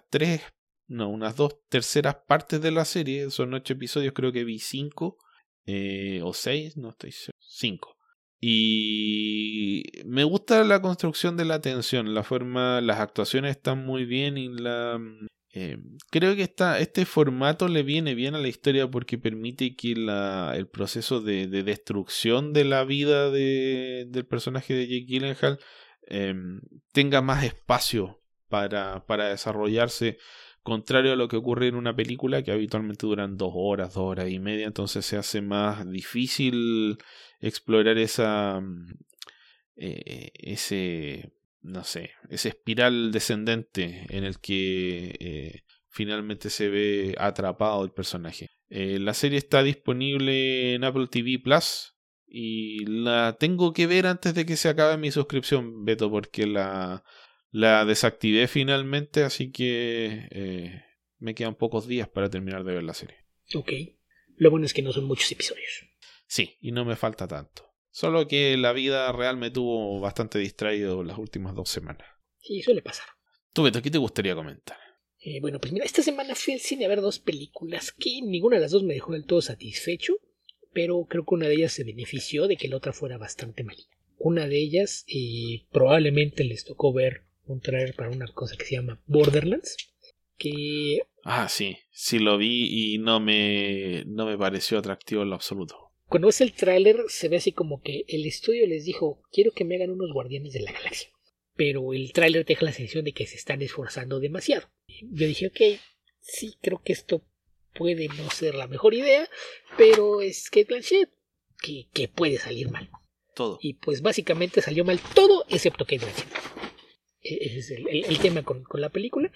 2/3 partes de la serie. Son 8 episodios, creo que vi 5 o 6, no estoy seguro. 5. Y me gusta la construcción de la tensión, las actuaciones están muy bien y creo que este formato le viene bien a la historia porque permite que el proceso de destrucción de la vida del personaje de Jake Gyllenhaal tenga más espacio para desarrollarse, contrario a lo que ocurre en una película que habitualmente duran 2 horas, 2 horas y media. Entonces se hace más difícil explorar no sé, ese espiral descendente en el que finalmente se ve atrapado el personaje. La serie está disponible en Apple TV Plus y la tengo que ver antes de que se acabe mi suscripción, Beto, porque la desactivé finalmente, así que me quedan pocos días para terminar de ver la serie. Ok. Lo bueno es que no son muchos episodios. Sí, y no me falta tanto. Solo que la vida real me tuvo bastante distraído las últimas 2 semanas. Sí, suele pasar. Tú, Beto, ¿qué te gustaría comentar? Bueno, pues mira, esta semana fui al cine a ver 2 películas que ninguna de las dos me dejó del todo satisfecho, pero creo que una de ellas se benefició de que la otra fuera bastante malita. Una de ellas probablemente les tocó ver un trailer para una cosa que se llama Borderlands, que... Ah, sí lo vi y no me pareció atractivo en lo absoluto. Cuando ves el tráiler se ve así como que el estudio les dijo, quiero que me hagan unos Guardianes de la Galaxia. Pero el tráiler te deja la sensación de que se están esforzando demasiado. Yo dije, ok, sí, creo que esto puede no ser la mejor idea, pero es Cate Blanchett, que puede salir mal. Todo. Y pues básicamente salió mal todo excepto Cate Blanchett. Ese es el tema con la película.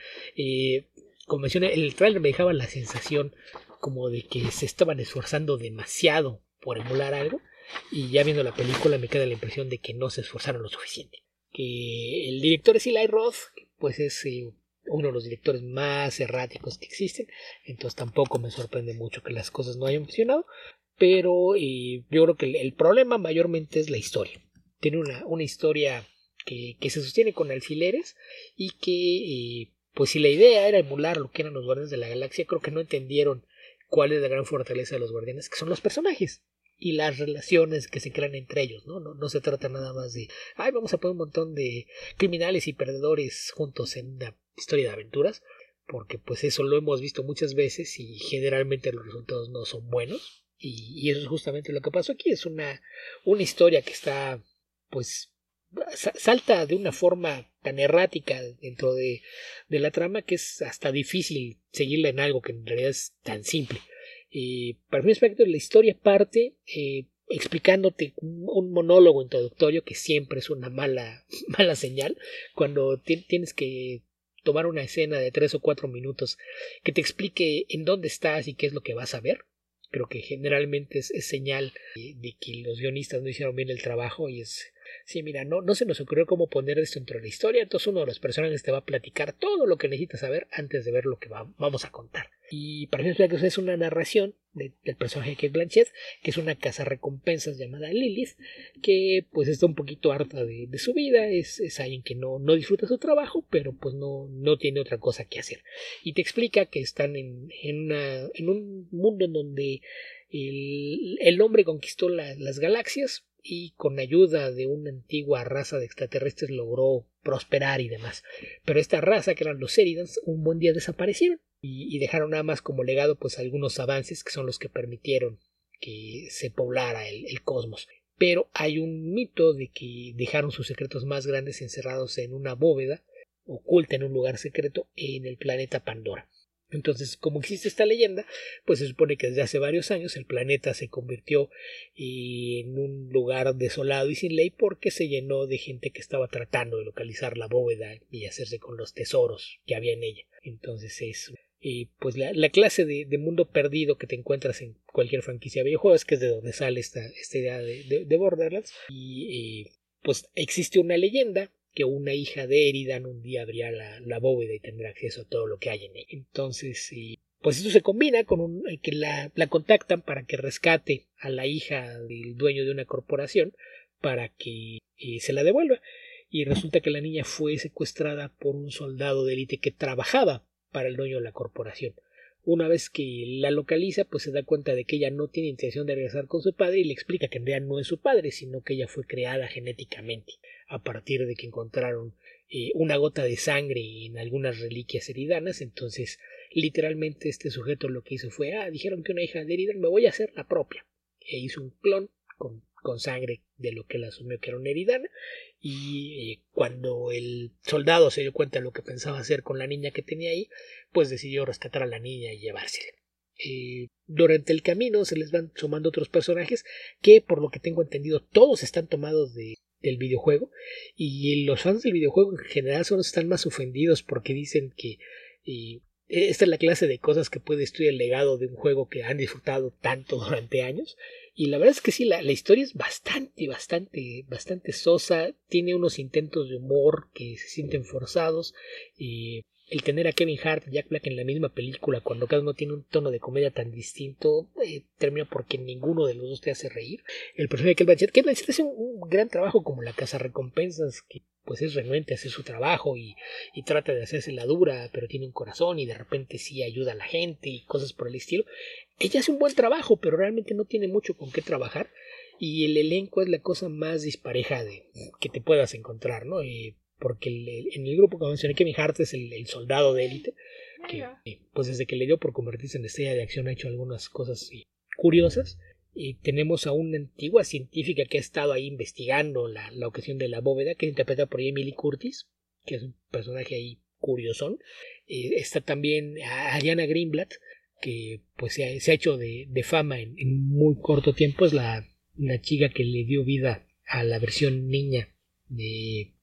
Como mencioné, el tráiler me dejaba la sensación como de que se estaban esforzando demasiado por emular algo, y ya viendo la película me queda la impresión de que no se esforzaron lo suficiente. Que el director es Eli Roth, pues es uno de los directores más erráticos que existen, entonces tampoco me sorprende mucho que las cosas no hayan funcionado, pero yo creo que el problema mayormente es la historia. Tiene una historia que se sostiene con alfileres y que pues si la idea era emular lo que eran los Guardianes de la Galaxia, creo que no entendieron cuál es la gran fortaleza de los Guardianes, que son los personajes y las relaciones que se crean entre ellos, ¿no? No se trata nada más de, ay, vamos a poner un montón de criminales y perdedores juntos en una historia de aventuras, porque pues eso lo hemos visto muchas veces y generalmente los resultados no son buenos, y eso es justamente lo que pasó aquí. Es una historia que está, pues, salta de una forma tan errática dentro de la trama que es hasta difícil seguirla en algo que en realidad es tan simple. Para mi aspecto, la historia parte explicándote un monólogo introductorio que siempre es una mala señal cuando tienes que tomar una escena de 3 o 4 minutos que te explique en dónde estás y qué es lo que vas a ver. Creo que generalmente es señal de que los guionistas no hicieron bien el trabajo, y es, sí, mira, no se nos ocurrió cómo poner esto dentro de la historia, entonces uno de los personajes te va a platicar todo lo que necesitas saber antes de ver lo que vamos a contar. Y para mí es una narración del personaje de Cate Blanchett, que es una cazarrecompensas llamada Lilith, que pues está un poquito harta de su vida, es alguien que no disfruta su trabajo, pero pues no tiene otra cosa que hacer. Y te explica que están en un mundo en donde el hombre conquistó las galaxias y con ayuda de una antigua raza de extraterrestres logró prosperar y demás. Pero esta raza, que eran los Eridans, un buen día desaparecieron y dejaron nada más como legado pues algunos avances que son los que permitieron que se poblara el cosmos. Pero hay un mito de que dejaron sus secretos más grandes encerrados en una bóveda oculta en un lugar secreto en el planeta Pandora. Entonces, como existe esta leyenda, pues se supone que desde hace varios años el planeta se convirtió en un lugar desolado y sin ley porque se llenó de gente que estaba tratando de localizar la bóveda y hacerse con los tesoros que había en ella. Entonces es pues la clase de mundo perdido que te encuentras en cualquier franquicia de videojuegos, que es de donde sale esta idea de Borderlands. Y pues existe una leyenda que una hija de Eridan un día abrirá la bóveda y tendrá acceso a todo lo que hay en ella. Entonces, pues esto se combina con que la contactan para que rescate a la hija del dueño de una corporación para que se la devuelva. Y resulta que la niña fue secuestrada por un soldado de élite que trabajaba para el dueño de la corporación. Una vez que la localiza, pues se da cuenta de que ella no tiene intención de regresar con su padre y le explica que en realidad no es su padre, sino que ella fue creada genéticamente a partir de que encontraron una gota de sangre en algunas reliquias eridanas. Entonces, literalmente este sujeto lo que hizo fue, dijeron que una hija de Eridan, me voy a hacer la propia. E hizo un clon con sangre de lo que él asumió que era una eridana, y cuando el soldado se dio cuenta de lo que pensaba hacer con la niña que tenía ahí, pues decidió rescatar a la niña y llevársela. Durante el camino se les van sumando otros personajes que, por lo que tengo entendido, todos están tomados de del videojuego, y los fans del videojuego en general están más ofendidos porque dicen que esta es la clase de cosas que puede destruir el legado de un juego que han disfrutado tanto durante años. Y la verdad es que sí, la historia es bastante sosa. Tiene unos intentos de humor que se sienten forzados. El tener a Kevin Hart y Jack Black en la misma película, cuando cada uno tiene un tono de comedia tan distinto, termina porque ninguno de los dos te hace reír. El personaje de Kate Blanchett hace un gran trabajo como la cazarrecompensas, que pues es renuente a hacer su trabajo y trata de hacerse la dura, pero tiene un corazón y de repente sí ayuda a la gente y cosas por el estilo. Ella hace un buen trabajo, pero realmente no tiene mucho con qué trabajar, y el elenco es la cosa más dispareja que te puedas encontrar, ¿no? Porque en el grupo que mencioné, Kevin Hart es el soldado de élite, que pues desde que le dio por convertirse en estrella de acción ha hecho algunas cosas curiosas. Y tenemos a una antigua científica que ha estado ahí investigando la ocasión de la bóveda, que es interpretada por Jamie Lee Curtis, que es un personaje ahí curiosón. Está también Ariana Greenblatt, que pues se ha hecho de fama en muy corto tiempo. Es la chica que le dio vida a la versión niña de...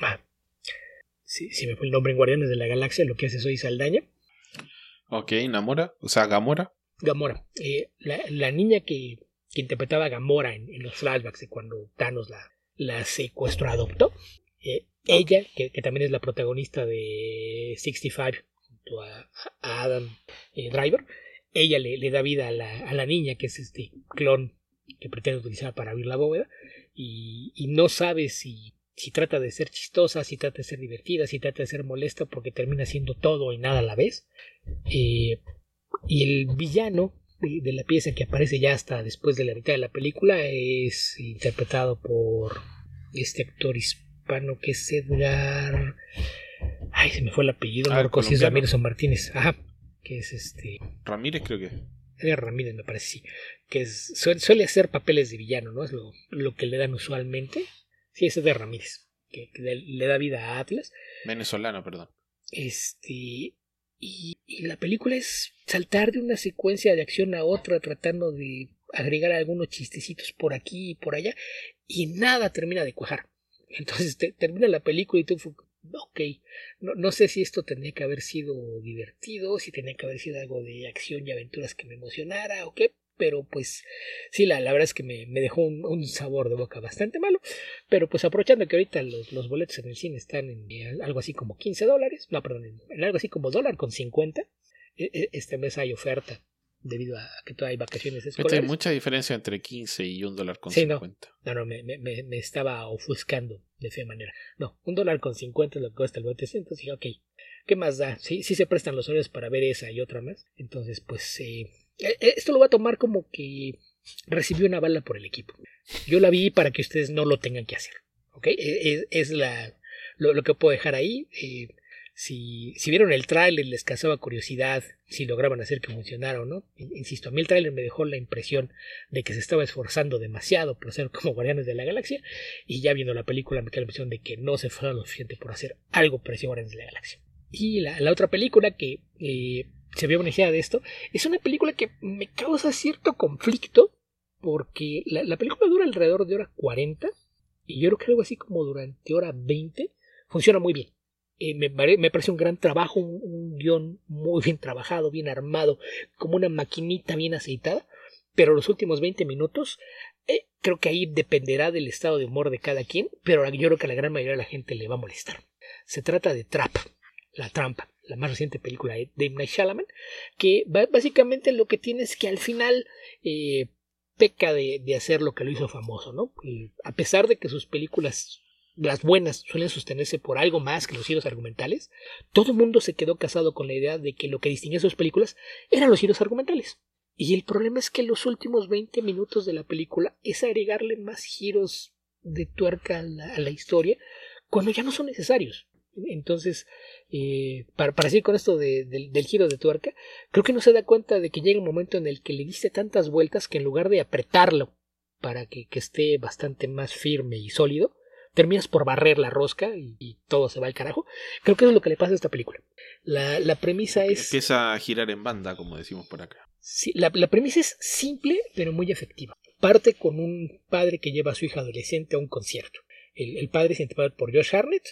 Sí, me fue el nombre en Guardianes de la Galaxia, lo que hace Zoe Saldaña. Ok, Namora, o sea, Gamora. Gamora, la niña que interpretaba a Gamora en los flashbacks de cuando Thanos la secuestró, adoptó. Ella, que también es la protagonista de 65 junto a Adam Driver, ella le da vida a la niña, que es este clon que pretende utilizar para abrir la bóveda, y no sabe si trata de ser chistosa, si trata de ser divertida, si trata de ser molesta, porque termina siendo todo y nada a la vez. Y el villano de la pieza, que aparece ya hasta después de la mitad de la película, es interpretado por este actor hispano que es Edgar... Ay, se me fue el apellido, no recuerdo si es Ramírez o Martínez. Ajá, que es Ramírez, creo que Edgar Ramírez, me parece, sí. Que suele hacer papeles de villano, ¿no? Es lo que le dan usualmente. Sí, ese es de Ramírez, que le da vida a Atlas. Venezolano, perdón. Y la película es saltar de una secuencia de acción a otra, tratando de agregar algunos chistecitos por aquí y por allá, y nada termina de cuajar. Entonces termina la película y tú, ok, no sé si esto tendría que haber sido divertido, si tenía que haber sido algo de acción y aventuras que me emocionara o qué. Pero pues sí, la verdad es que me dejó un sabor de boca bastante malo. Pero pues aprovechando que ahorita los boletos en el cine están en algo así como $15, no, perdón, en algo así como $1.50, este mes hay oferta debido a que todavía hay vacaciones escolares. Hay mucha diferencia entre 15 y $1.50. Sí, no, me estaba ofuscando de fea manera. No, $1.50 es lo que cuesta el boleto. Entonces dije, ok, ¿qué más da? Sí se prestan los horarios para ver esa y otra más. Entonces pues... esto lo va a tomar como que recibió una bala por el equipo. Yo la vi para que ustedes no lo tengan que hacer, ¿ok? Es lo que puedo dejar ahí. Si vieron el tráiler, les causaba curiosidad si lograban hacer que funcionara o no. Insisto, a mí el tráiler me dejó la impresión de que se estaba esforzando demasiado por ser como Guardianes de la Galaxia, y ya viendo la película me queda la impresión de que no se esforzaron lo suficiente por hacer algo parecido a Guardianes de la Galaxia. Y la otra película que... se vio beneficiada de esto, es una película que me causa cierto conflicto, porque la película dura alrededor de hora 40, y yo creo que algo así como durante hora 20 funciona muy bien. Me parece un gran trabajo, un guión muy bien trabajado, bien armado, como una maquinita bien aceitada, pero los últimos 20 minutos creo que ahí dependerá del estado de humor de cada quien, pero yo creo que a la gran mayoría de la gente le va a molestar. Se trata de La Trampa, la más reciente película de M. Night Shyamalan, que básicamente lo que tiene es que al final peca de hacer lo que lo hizo famoso, ¿no? A pesar de que sus películas, las buenas, suelen sostenerse por algo más que los giros argumentales, todo el mundo se quedó casado con la idea de que lo que distinguía sus películas eran los giros argumentales. Y el problema es que los últimos 20 minutos de la película es agregarle más giros de tuerca a la historia cuando ya no son necesarios. Entonces, para seguir con esto del giro de tuerca, creo que no se da cuenta de que llega un momento en el que le diste tantas vueltas que en lugar de apretarlo para que esté bastante más firme y sólido, terminas por barrer la rosca y todo se va al carajo. Creo que eso es lo que le pasa a esta película. La premisa es... Empieza a girar en banda, como decimos por acá. Sí, la premisa es simple pero muy efectiva. Parte con un padre que lleva a su hija adolescente a un concierto. El padre es interpretado por Josh Hartnett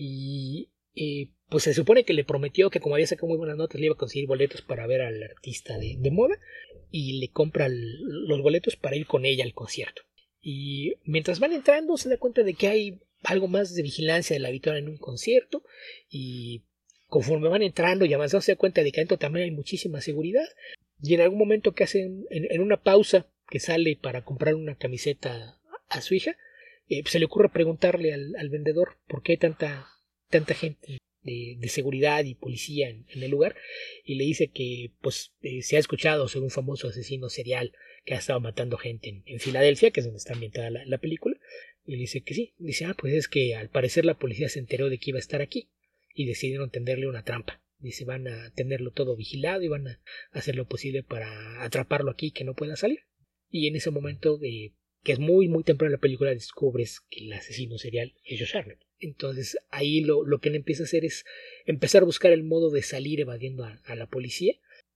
y pues se supone que le prometió que como había sacado muy buenas notas le iba a conseguir boletos para ver al artista de moda y le compra los boletos para ir con ella al concierto. Y mientras van entrando se da cuenta de que hay algo más de vigilancia de la habitual en un concierto y conforme van entrando y avanzando se da cuenta de que adentro también hay muchísima seguridad y en algún momento que hacen en una pausa que sale para comprar una camiseta a su hija, se le ocurre preguntarle al vendedor por qué hay tanta gente de seguridad y policía en el lugar y le dice que pues se ha escuchado sobre un famoso asesino serial que ha estado matando gente en Filadelfia, que es donde está ambientada la película, y le dice que sí. Dice, pues es que al parecer la policía se enteró de que iba a estar aquí y decidieron tenderle una trampa. Dice, van a tenerlo todo vigilado y van a hacer lo posible para atraparlo aquí y que no pueda salir. Y en ese momento, que es muy muy temprano en la película, descubres que el asesino serial es Josh Hartnett. Entonces ahí lo que él empieza a hacer es empezar a buscar el modo de salir evadiendo a la policía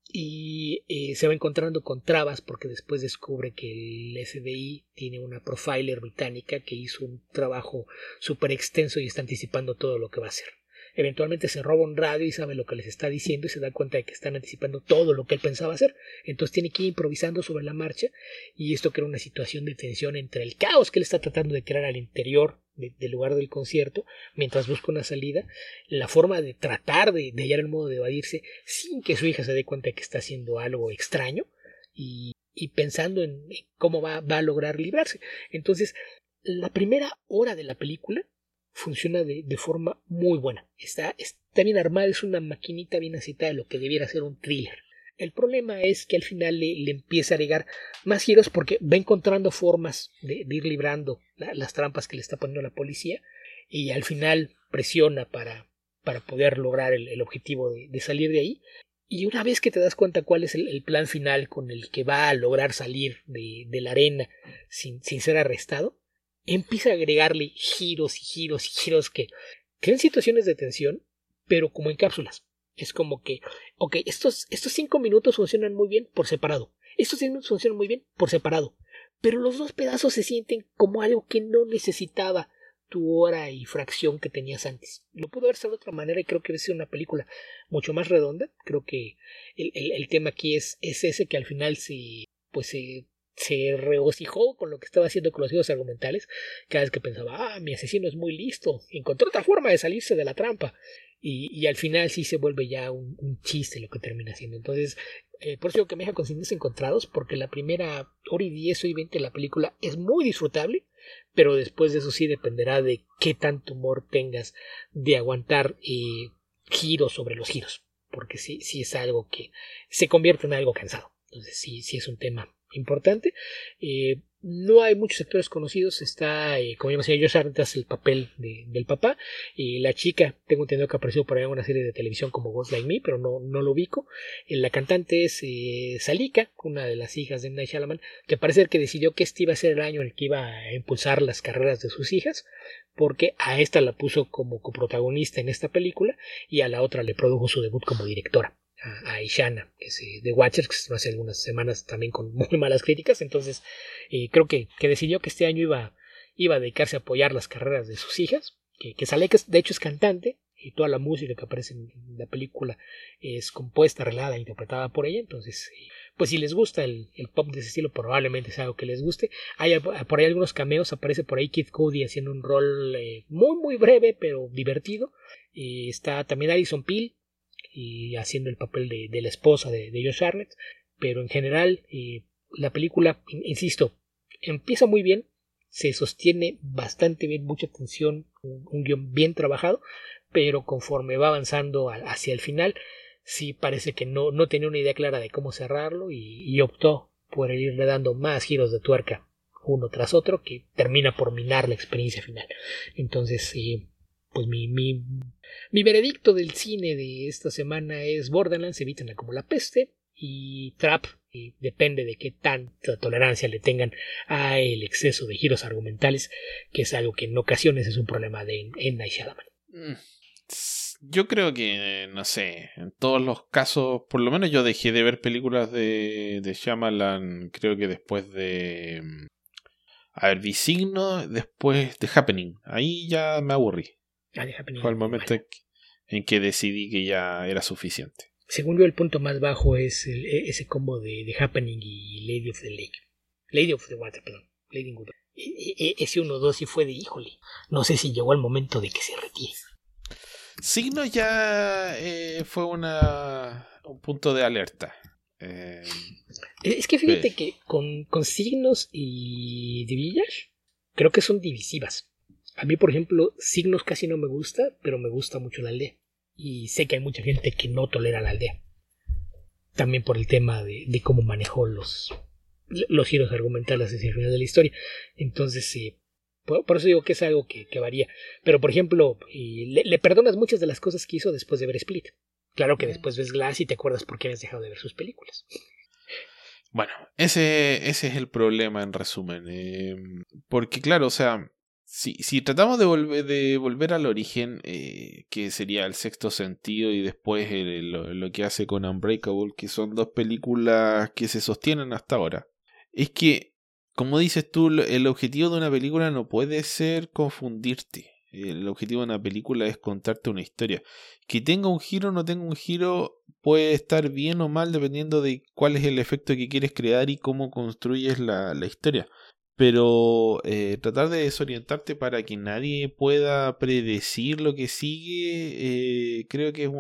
y se va encontrando con trabas porque después descubre que el FBI tiene una profiler británica que hizo un trabajo súper extenso y está anticipando todo lo que va a hacer. Eventualmente se roba un radio y sabe lo que les está diciendo y se da cuenta de que están anticipando todo lo que él pensaba hacer. Entonces tiene que ir improvisando sobre la marcha y esto crea una situación de tensión entre el caos que él está tratando de crear al interior del lugar del concierto mientras busca una salida, la forma de tratar de hallar el modo de evadirse sin que su hija se dé cuenta de que está haciendo algo extraño y pensando en cómo va a lograr librarse. Entonces la primera hora de la película funciona de forma muy buena. Está bien armada, es una maquinita bien aceitada de lo que debiera ser un thriller. El problema es que al final le empieza a agregar más giros porque va encontrando formas de ir librando las trampas que le está poniendo la policía y al final presiona para poder lograr el objetivo de salir de ahí. Y una vez que te das cuenta cuál es el plan final con el que va a lograr salir de la arena sin ser arrestado, empieza a agregarle giros y giros y giros que crean situaciones de tensión, pero como en cápsulas. Es como que, ok, estos 5 minutos funcionan muy bien por separado. Estos 10 minutos funcionan muy bien por separado. Pero los dos pedazos se sienten como algo que no necesitaba tu hora y fracción que tenías antes. Lo pudo haber sido de otra manera y creo que es una película mucho más redonda. Creo que el tema aquí es ese que al final se regocijó con lo que estaba haciendo con los giros argumentales. Cada vez que pensaba, mi asesino es muy listo, encontró otra forma de salirse de la trampa. Y al final sí se vuelve ya un chiste lo que termina siendo. Entonces, por eso digo que me deja con sentimientos encontrados, porque la primera hora y 10 y 20 de la película es muy disfrutable, pero después de eso sí dependerá de qué tanto humor tengas de aguantar giros sobre los giros, porque sí es algo que se convierte en algo cansado. Entonces sí es un tema importante. No hay muchos actores conocidos. Está, como ya decía, Josh Hartnett hace el papel del papá. La chica, tengo entendido que apareció por ahí en una serie de televisión como Ghost Like Me, pero no lo ubico. La cantante es Salika, una de las hijas de M. Night Shyamalan, que parece que decidió que este iba a ser el año en el que iba a impulsar las carreras de sus hijas, porque a esta la puso como coprotagonista en esta película y a la otra le produjo su debut como directora, a Ishana, que es de Watcher, que se hace algunas semanas también con muy malas críticas. Entonces creo que decidió que este año iba a dedicarse a apoyar las carreras de sus hijas, que sale, que de hecho es cantante, y toda la música que aparece en la película es compuesta, arreglada e interpretada por ella. Entonces pues si les gusta el pop de ese estilo, probablemente sea algo que les guste. Hay por ahí algunos cameos, aparece por ahí Kid Cudi haciendo un rol muy muy breve pero divertido. Está también Alison Peel y haciendo el papel de la esposa de Josh Hartnett, pero en general la película, insisto, empieza muy bien, se sostiene bastante bien, mucha tensión, un guión bien trabajado, pero conforme va avanzando hacia el final, sí parece que no tenía una idea clara de cómo cerrarlo y optó por irle dando más giros de tuerca uno tras otro que termina por minar la experiencia final. Entonces pues mi veredicto del cine de esta semana es Borderlands, evítenla como la peste, y Trap, depende de qué tanta tolerancia le tengan a el exceso de giros argumentales, que es algo que en ocasiones es un problema de M. Night Shyamalan. Yo creo que, no sé, en todos los casos, por lo menos yo dejé de ver películas de Shyamalan, creo que después de A ver, vi Signo, después The Happening. Ahí ya me aburrí. The Happening. Fue el momento en que decidí que ya era suficiente. Según yo, el punto más bajo es ese combo de The Happening y Lady of the Lake. Lady of the Water, perdón. Lady in Water. Ese 1-2 sí fue de híjole. No sé si llegó el momento de que se retire. Signo ya fue un punto de alerta. Es que fíjate que con Signos y The Village creo que son divisivas. A mí, por ejemplo, Signos casi no me gusta, pero me gusta mucho La Aldea. Y sé que hay mucha gente que no tolera La Aldea. También por el tema de cómo manejó los giros argumentales hacia el final de la historia. Entonces, por eso digo que es algo que varía. Pero, por ejemplo, le perdonas muchas de las cosas que hizo después de ver Split. Claro que después ves Glass y te acuerdas por qué habías dejado de ver sus películas. Bueno, ese es el problema en resumen. Porque claro, o sea, si tratamos de volver al origen, que sería El Sexto Sentido y después lo que hace con Unbreakable, que son dos películas que se sostienen hasta ahora, es que, como dices tú, el objetivo de una película no puede ser confundirte. El objetivo de una película es contarte una historia. Que tenga un giro o no tenga un giro puede estar bien o mal dependiendo de cuál es el efecto que quieres crear y cómo construyes la historia. Pero tratar de desorientarte para que nadie pueda predecir lo que sigue, creo que es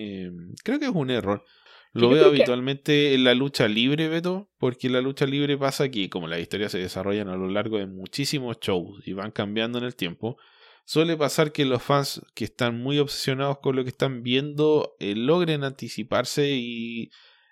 un error. Lo veo habitualmente en la lucha libre, Beto, porque en la lucha libre pasa que como las historias se desarrollan a lo largo de muchísimos shows y van cambiando en el tiempo, suele pasar que los fans que están muy obsesionados con lo que están viendo logren anticiparse y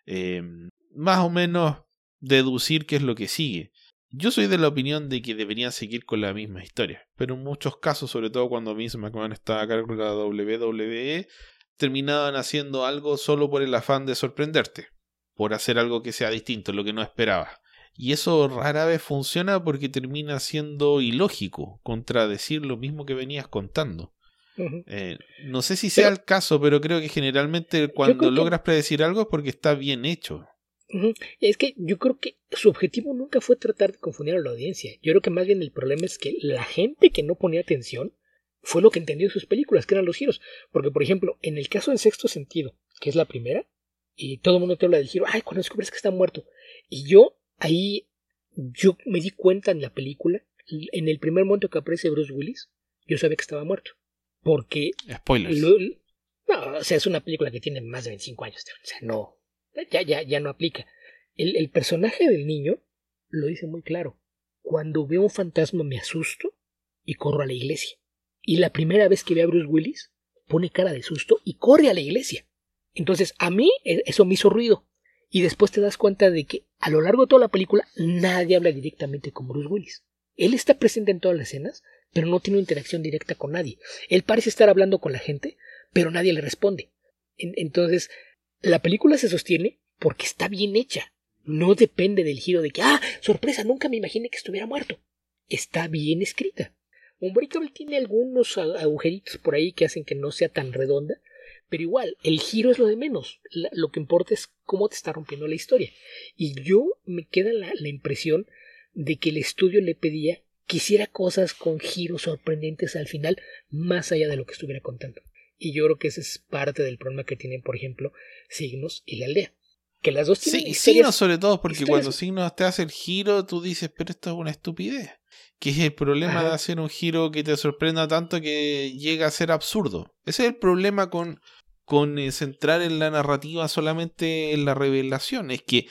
más o menos deducir qué es lo que sigue. Yo soy de la opinión de que deberían seguir con la misma historia, pero en muchos casos, sobre todo cuando Vince McMahon estaba a cargo de la WWE, terminaban haciendo algo solo por el afán de sorprenderte, por hacer algo que sea distinto, lo que no esperabas. Y eso rara vez funciona porque termina siendo ilógico contradecir lo mismo que venías contando. Uh-huh. No sé si sea el caso, pero creo que generalmente cuando logras predecir algo es porque está bien hecho. Uh-huh. Es que yo creo que su objetivo nunca fue tratar de confundir a la audiencia. Yo creo que más bien el problema es que la gente que no ponía atención fue lo que entendió de sus películas, que eran los giros. Porque, por ejemplo, en el caso del Sexto Sentido, que es la primera, y todo el mundo te habla del giro, cuando descubres que está muerto. Y yo me di cuenta en la película, en el primer momento que aparece Bruce Willis, yo sabía que estaba muerto. Porque... Spoilers. No, o sea, es una película que tiene más de 25 años. O sea, no... Ya no aplica. El personaje del niño lo dice muy claro. Cuando veo un fantasma me asusto y corro a la iglesia. Y la primera vez que ve a Bruce Willis, pone cara de susto y corre a la iglesia. Entonces, a mí eso me hizo ruido. Y después te das cuenta de que a lo largo de toda la película nadie habla directamente con Bruce Willis. Él está presente en todas las escenas, pero no tiene una interacción directa con nadie. Él parece estar hablando con la gente, pero nadie le responde. Entonces, la película se sostiene porque está bien hecha. No depende del giro de que, sorpresa, nunca me imaginé que estuviera muerto. Está bien escrita. Unbreakable tiene algunos agujeritos por ahí que hacen que no sea tan redonda, pero igual, el giro es lo de menos. Lo que importa es cómo te está rompiendo la historia. Y yo me queda la impresión de que el estudio le pedía que hiciera cosas con giros sorprendentes al final, más allá de lo que estuviera contando. Y yo creo que ese es parte del problema que tienen, por ejemplo, Signos y La Aldea. Que las dos tienen historias, Signos sobre todo, porque cuando Signos te hace el giro, tú dices, pero esto es una estupidez. Que es el problema de hacer un giro que te sorprenda tanto que llega a ser absurdo. Ese es el problema con centrar en la narrativa solamente en la revelación. Es que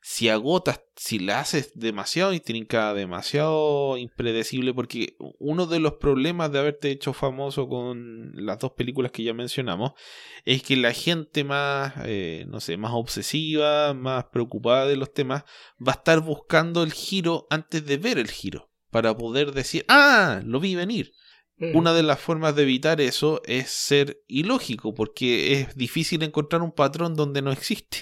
si la haces demasiado intrincada, demasiado impredecible, porque uno de los problemas de haberte hecho famoso con las dos películas que ya mencionamos es que la gente más, más obsesiva, más preocupada de los temas, va a estar buscando el giro antes de ver el giro, para poder decir, lo vi venir. Una de las formas de evitar eso es ser ilógico, porque es difícil encontrar un patrón donde no existe.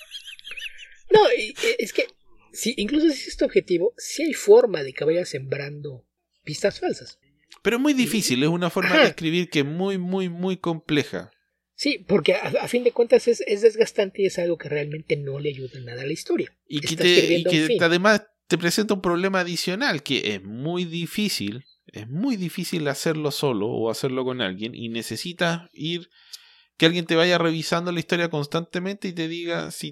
No, es que incluso si es tu objetivo, sí hay forma de que vayas sembrando pistas falsas. Pero es muy difícil, es una forma de escribir que es muy, muy, muy compleja. Sí, porque a fin de cuentas es desgastante y es algo que realmente no le ayuda nada a la historia. Y que además te presenta un problema adicional que es muy difícil hacerlo solo o hacerlo con alguien, y necesitas que alguien te vaya revisando la historia constantemente y te diga si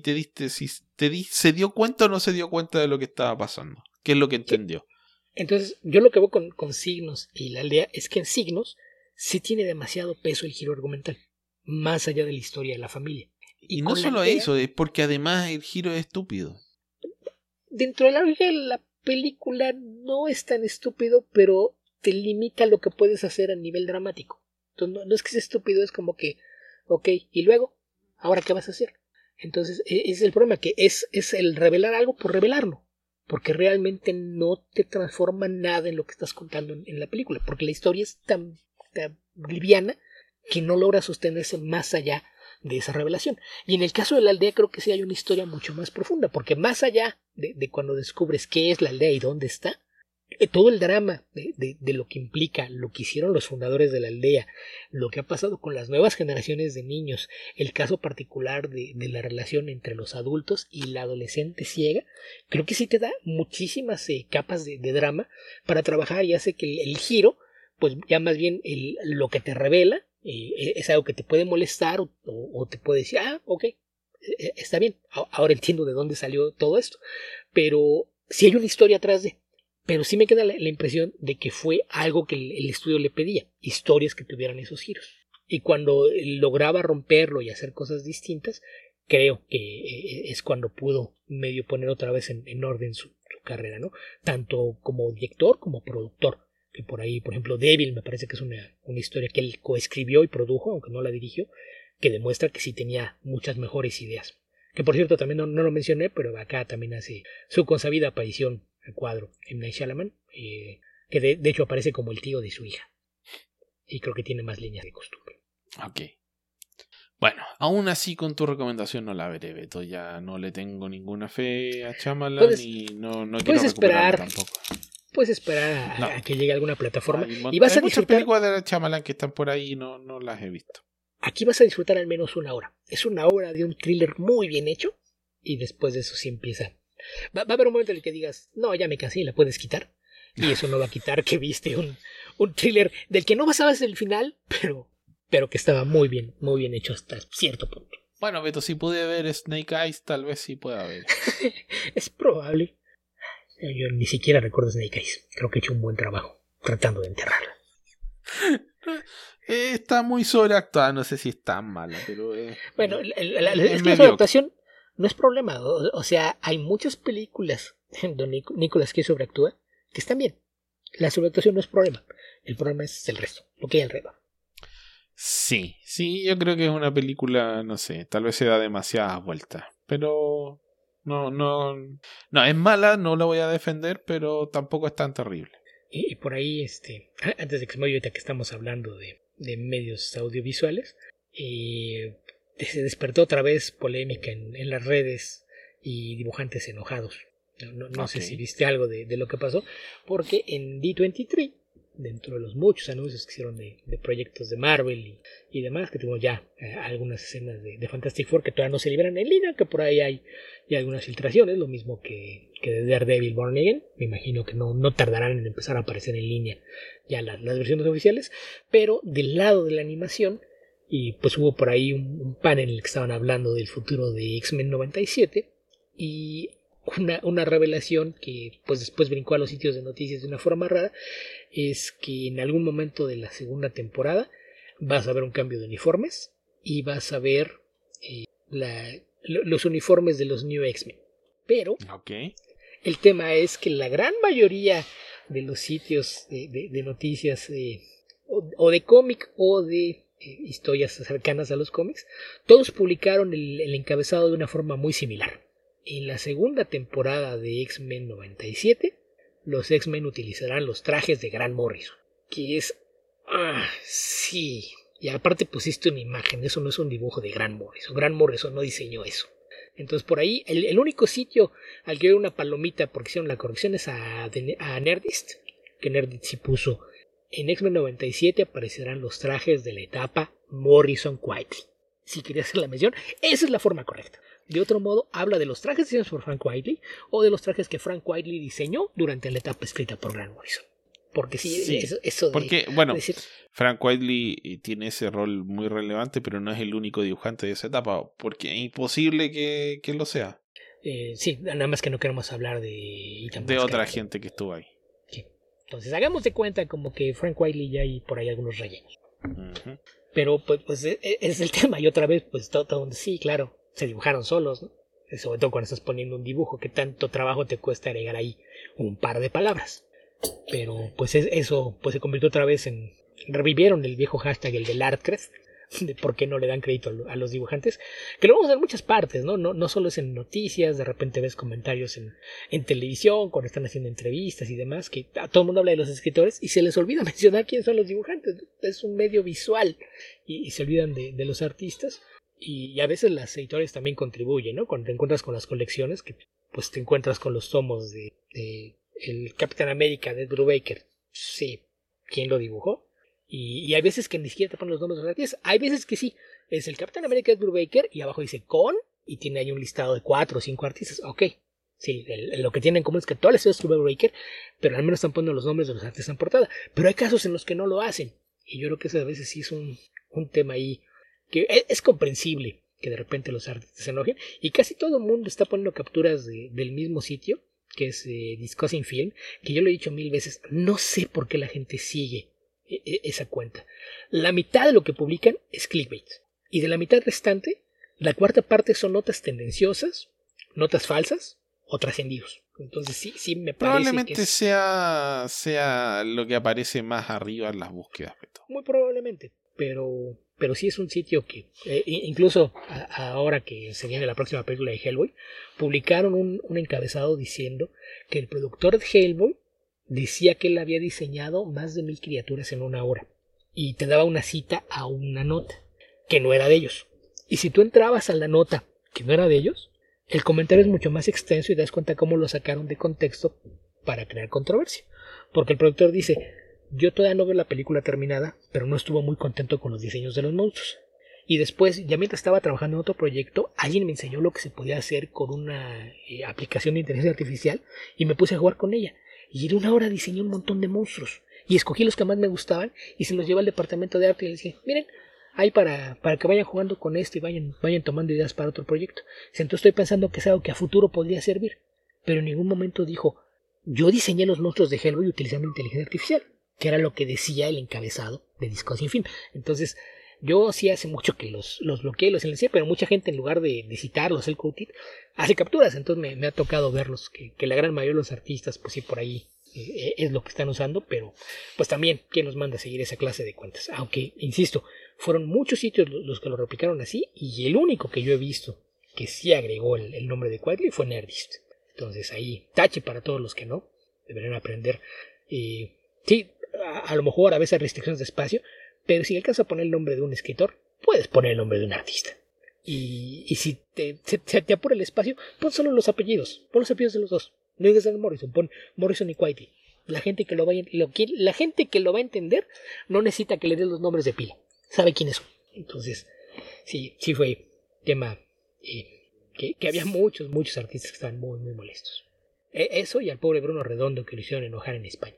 se dio cuenta o no se dio cuenta de lo que estaba pasando, qué es lo que entendió. Entonces, yo lo que veo con Signos y la aldea es que en Signos sí tiene demasiado peso el giro argumental, más allá de la historia de la familia. Y no solo eso, es porque además el giro es estúpido. Dentro de la película no es tan estúpido, pero te limita lo que puedes hacer a nivel dramático. Entonces, no es que sea estúpido, es como que, ok, y luego, ¿ahora qué vas a hacer? Entonces, es el problema, que es el revelar algo por revelarlo, porque realmente no te transforma nada en lo que estás contando en la película, porque la historia es tan liviana que no logra sostenerse más allá de esa revelación. Y en el caso de la aldea creo que sí hay una historia mucho más profunda, porque más allá de cuando descubres qué es la aldea y dónde está, todo el drama de lo que implica, lo que hicieron los fundadores de la aldea, lo que ha pasado con las nuevas generaciones de niños, el caso particular de la relación entre los adultos y la adolescente ciega, creo que sí te da muchísimas capas de drama para trabajar, y hace que el giro, pues ya más bien lo que te revela es algo que te puede molestar o te puede decir, ok, está bien, ahora entiendo de dónde salió todo esto, pero sí hay una historia atrás de. Pero sí me queda la impresión de que fue algo que el estudio le pedía, historias que tuvieran esos giros. Y cuando lograba romperlo y hacer cosas distintas, creo que es cuando pudo medio poner otra vez en orden su carrera, ¿no? Tanto como director como productor. Que por ahí, por ejemplo, Devil me parece que es una historia que él coescribió y produjo, aunque no la dirigió, que demuestra que sí tenía muchas mejores ideas. Que por cierto también no lo mencioné, pero acá también hace su consabida aparición al cuadro en Night Shyamalan, que de hecho aparece como el tío de su hija. Y creo que tiene más líneas de costumbre. Ok. Bueno, aún así con tu recomendación no la veré, Beto. Ya no le tengo ninguna fe a Shyamalan y no quiero recuperarla tampoco. Puedes esperar a que llegue a alguna plataforma. Y vas a disfrutar. Muchas películas de Shyamalan que están por ahí y no las he visto. Aquí vas a disfrutar al menos una hora. Es una hora de un thriller muy bien hecho. Y después de eso sí empieza. Va a haber un momento en el que digas, no, ya me cansé y la puedes quitar. Y eso no va a quitar que viste un thriller del que no sabes el final, pero que estaba muy bien hecho hasta cierto punto. Bueno, Beto, si pude ver Snake Eyes, tal vez sí pueda ver. Es probable. Yo ni siquiera recuerdo Snake Eyes. Creo que he hecho un buen trabajo tratando de enterrarla. Está muy sobreactuada, no sé si es tan mala, pero bueno, la sobreactuación no es problema. O sea, hay muchas películas donde Nicolas Cage sobreactúa que están bien. La sobreactuación no es problema. El problema es el resto, lo que hay alrededor. Sí, yo creo que es una película, no sé, tal vez se da demasiadas vueltas, pero no es mala, no la voy a defender, pero tampoco es tan terrible. Y por ahí, antes de que se me olvide que estamos hablando de medios audiovisuales, se despertó otra vez polémica en las redes y dibujantes enojados. No sé si viste algo de lo que pasó, porque en D23, dentro de los muchos anuncios que hicieron de proyectos de Marvel y demás, que tuvimos ya algunas escenas de Fantastic Four que todavía no se liberan en línea, que por ahí hay algunas filtraciones, lo mismo que de Daredevil Born Again. Me imagino que no tardarán en empezar a aparecer en línea ya las versiones oficiales, pero del lado de la animación, y pues hubo por ahí un panel en el que estaban hablando del futuro de X-Men 97 y una revelación que pues después brincó a los sitios de noticias de una forma rara, es que en algún momento de la segunda temporada vas a ver un cambio de uniformes y vas a ver los uniformes de los New X-Men. Pero el tema es que la gran mayoría de los sitios de noticias o de cómic o de historias cercanas a los cómics, todos publicaron el encabezado de una forma muy similar. En la segunda temporada de X-Men 97, los X-Men utilizarán los trajes de Grant Morrison. Que es... sí. Y aparte pusiste una imagen, eso no es un dibujo de Grant Morrison. Grant Morrison no diseñó eso. Entonces por ahí, el único sitio al que veo una palomita porque hicieron la corrección es a Nerdist. Que Nerdist sí puso, en X-Men 97 aparecerán los trajes de la etapa Morrison-Quietly. Si quería hacer la mención, esa es la forma correcta. De otro modo, habla de los trajes diseñados por Frank Whiteley o de los trajes que Frank Whiteley diseñó durante la etapa escrita por Grant Morrison. Porque sí, eso de, porque, bueno, decir, Frank Whiteley tiene ese rol muy relevante, pero no es el único dibujante de esa etapa, porque es imposible que lo sea. Sí, nada más que no queremos hablar de Ethan De Van otra Sciver. gente que estuvo ahí. Sí. Entonces, hagamos de cuenta como que Frank Whiteley ya hay por ahí algunos rellenos. Uh-huh. Pero pues es el tema. Y otra vez, pues todo sí, claro, se dibujaron solos, ¿no? Sobre todo cuando estás poniendo un dibujo, que tanto trabajo te cuesta agregar ahí un par de palabras. Pero pues eso pues se convirtió otra vez en... Revivieron el viejo hashtag, el del Artcrest, de por qué no le dan crédito a los dibujantes, que lo vamos a ver en muchas partes, ¿no? No solo es en noticias, de repente ves comentarios en televisión, cuando están haciendo entrevistas y demás, que a todo el mundo habla de los escritores y se les olvida mencionar quiénes son los dibujantes. Es un medio visual y se olvidan de los artistas. Y a veces las editoriales también contribuyen, ¿no? Cuando te encuentras con las colecciones, que pues te encuentras con los tomos de el Capitán América de Ed Brubaker. Sí, ¿quién lo dibujó? Y hay veces que ni siquiera te ponen los nombres de los artistas. Hay veces que sí, es el Capitán América de Ed Brubaker y abajo dice con y tiene ahí un listado de 4 o 5 artistas. Ok, sí, lo que tienen en común es que todas las historias de Brubaker, pero al menos están poniendo los nombres de los artistas en portada. Pero hay casos en los que no lo hacen. Y yo creo que eso a veces sí es un tema ahí que es comprensible que de repente los artistas se enojen. Y casi todo el mundo está poniendo capturas del mismo sitio, que es Discussing Film, que yo lo he dicho 1000 veces, no sé por qué la gente sigue esa cuenta. La mitad de lo que publican es clickbait. Y de la mitad restante, la cuarta parte son notas tendenciosas, notas falsas o trascendidos. Entonces sí me parece probablemente que sea lo que aparece más arriba en las búsquedas, Beto. muy probablemente, pero sí es un sitio que incluso ahora que se viene la próxima película de Hellboy, publicaron un encabezado diciendo que el productor de Hellboy decía que él había diseñado más de 1000 criaturas en una hora y te daba una cita a una nota que no era de ellos. Y si tú entrabas a la nota que no era de ellos, el comentario es mucho más extenso y te das cuenta cómo lo sacaron de contexto para crear controversia. Porque el productor dice: yo todavía no veo la película terminada, pero no estuvo muy contento con los diseños de los monstruos. Y después, ya mientras estaba trabajando en otro proyecto, alguien me enseñó lo que se podía hacer con una aplicación de inteligencia artificial y me puse a jugar con ella. Y en una hora diseñé un montón de monstruos. Y escogí los que más me gustaban y se los llevé al departamento de arte y les dije: miren, ahí para que vayan jugando con esto y vayan tomando ideas para otro proyecto. Entonces estoy pensando que es algo que a futuro podría servir. Pero en ningún momento dijo: yo diseñé los monstruos de Hellboy utilizando inteligencia artificial, que era lo que decía el encabezado de Discussing Film. Entonces, yo sí hace mucho que los bloqueé, los silencié, pero mucha gente en lugar de citarlos, el quote it, hace capturas. Entonces me ha tocado verlos, que la gran mayoría de los artistas, pues sí, por ahí es lo que están usando, pero pues también, ¿quién nos manda a seguir esa clase de cuentas? Aunque, insisto, fueron muchos sitios los que lo replicaron así, y el único que yo he visto que sí agregó el nombre de Quietly fue Nerdist. Entonces ahí, tache para todos los que no, deberían aprender. Sí, a lo mejor a veces hay restricciones de espacio, pero si alcanzas a poner el nombre de un escritor, puedes poner el nombre de un artista. Y si te apura el espacio, pon solo los apellidos. Pon los apellidos de los dos. No digas Morrison, pon Morrison y Whiteley. La gente que lo va a entender no necesita que le des los nombres de pila. Sabe quiénes son. Entonces, sí fue tema que había muchos artistas que estaban muy, muy molestos. Eso y al pobre Bruno Redondo, que lo hicieron enojar en España.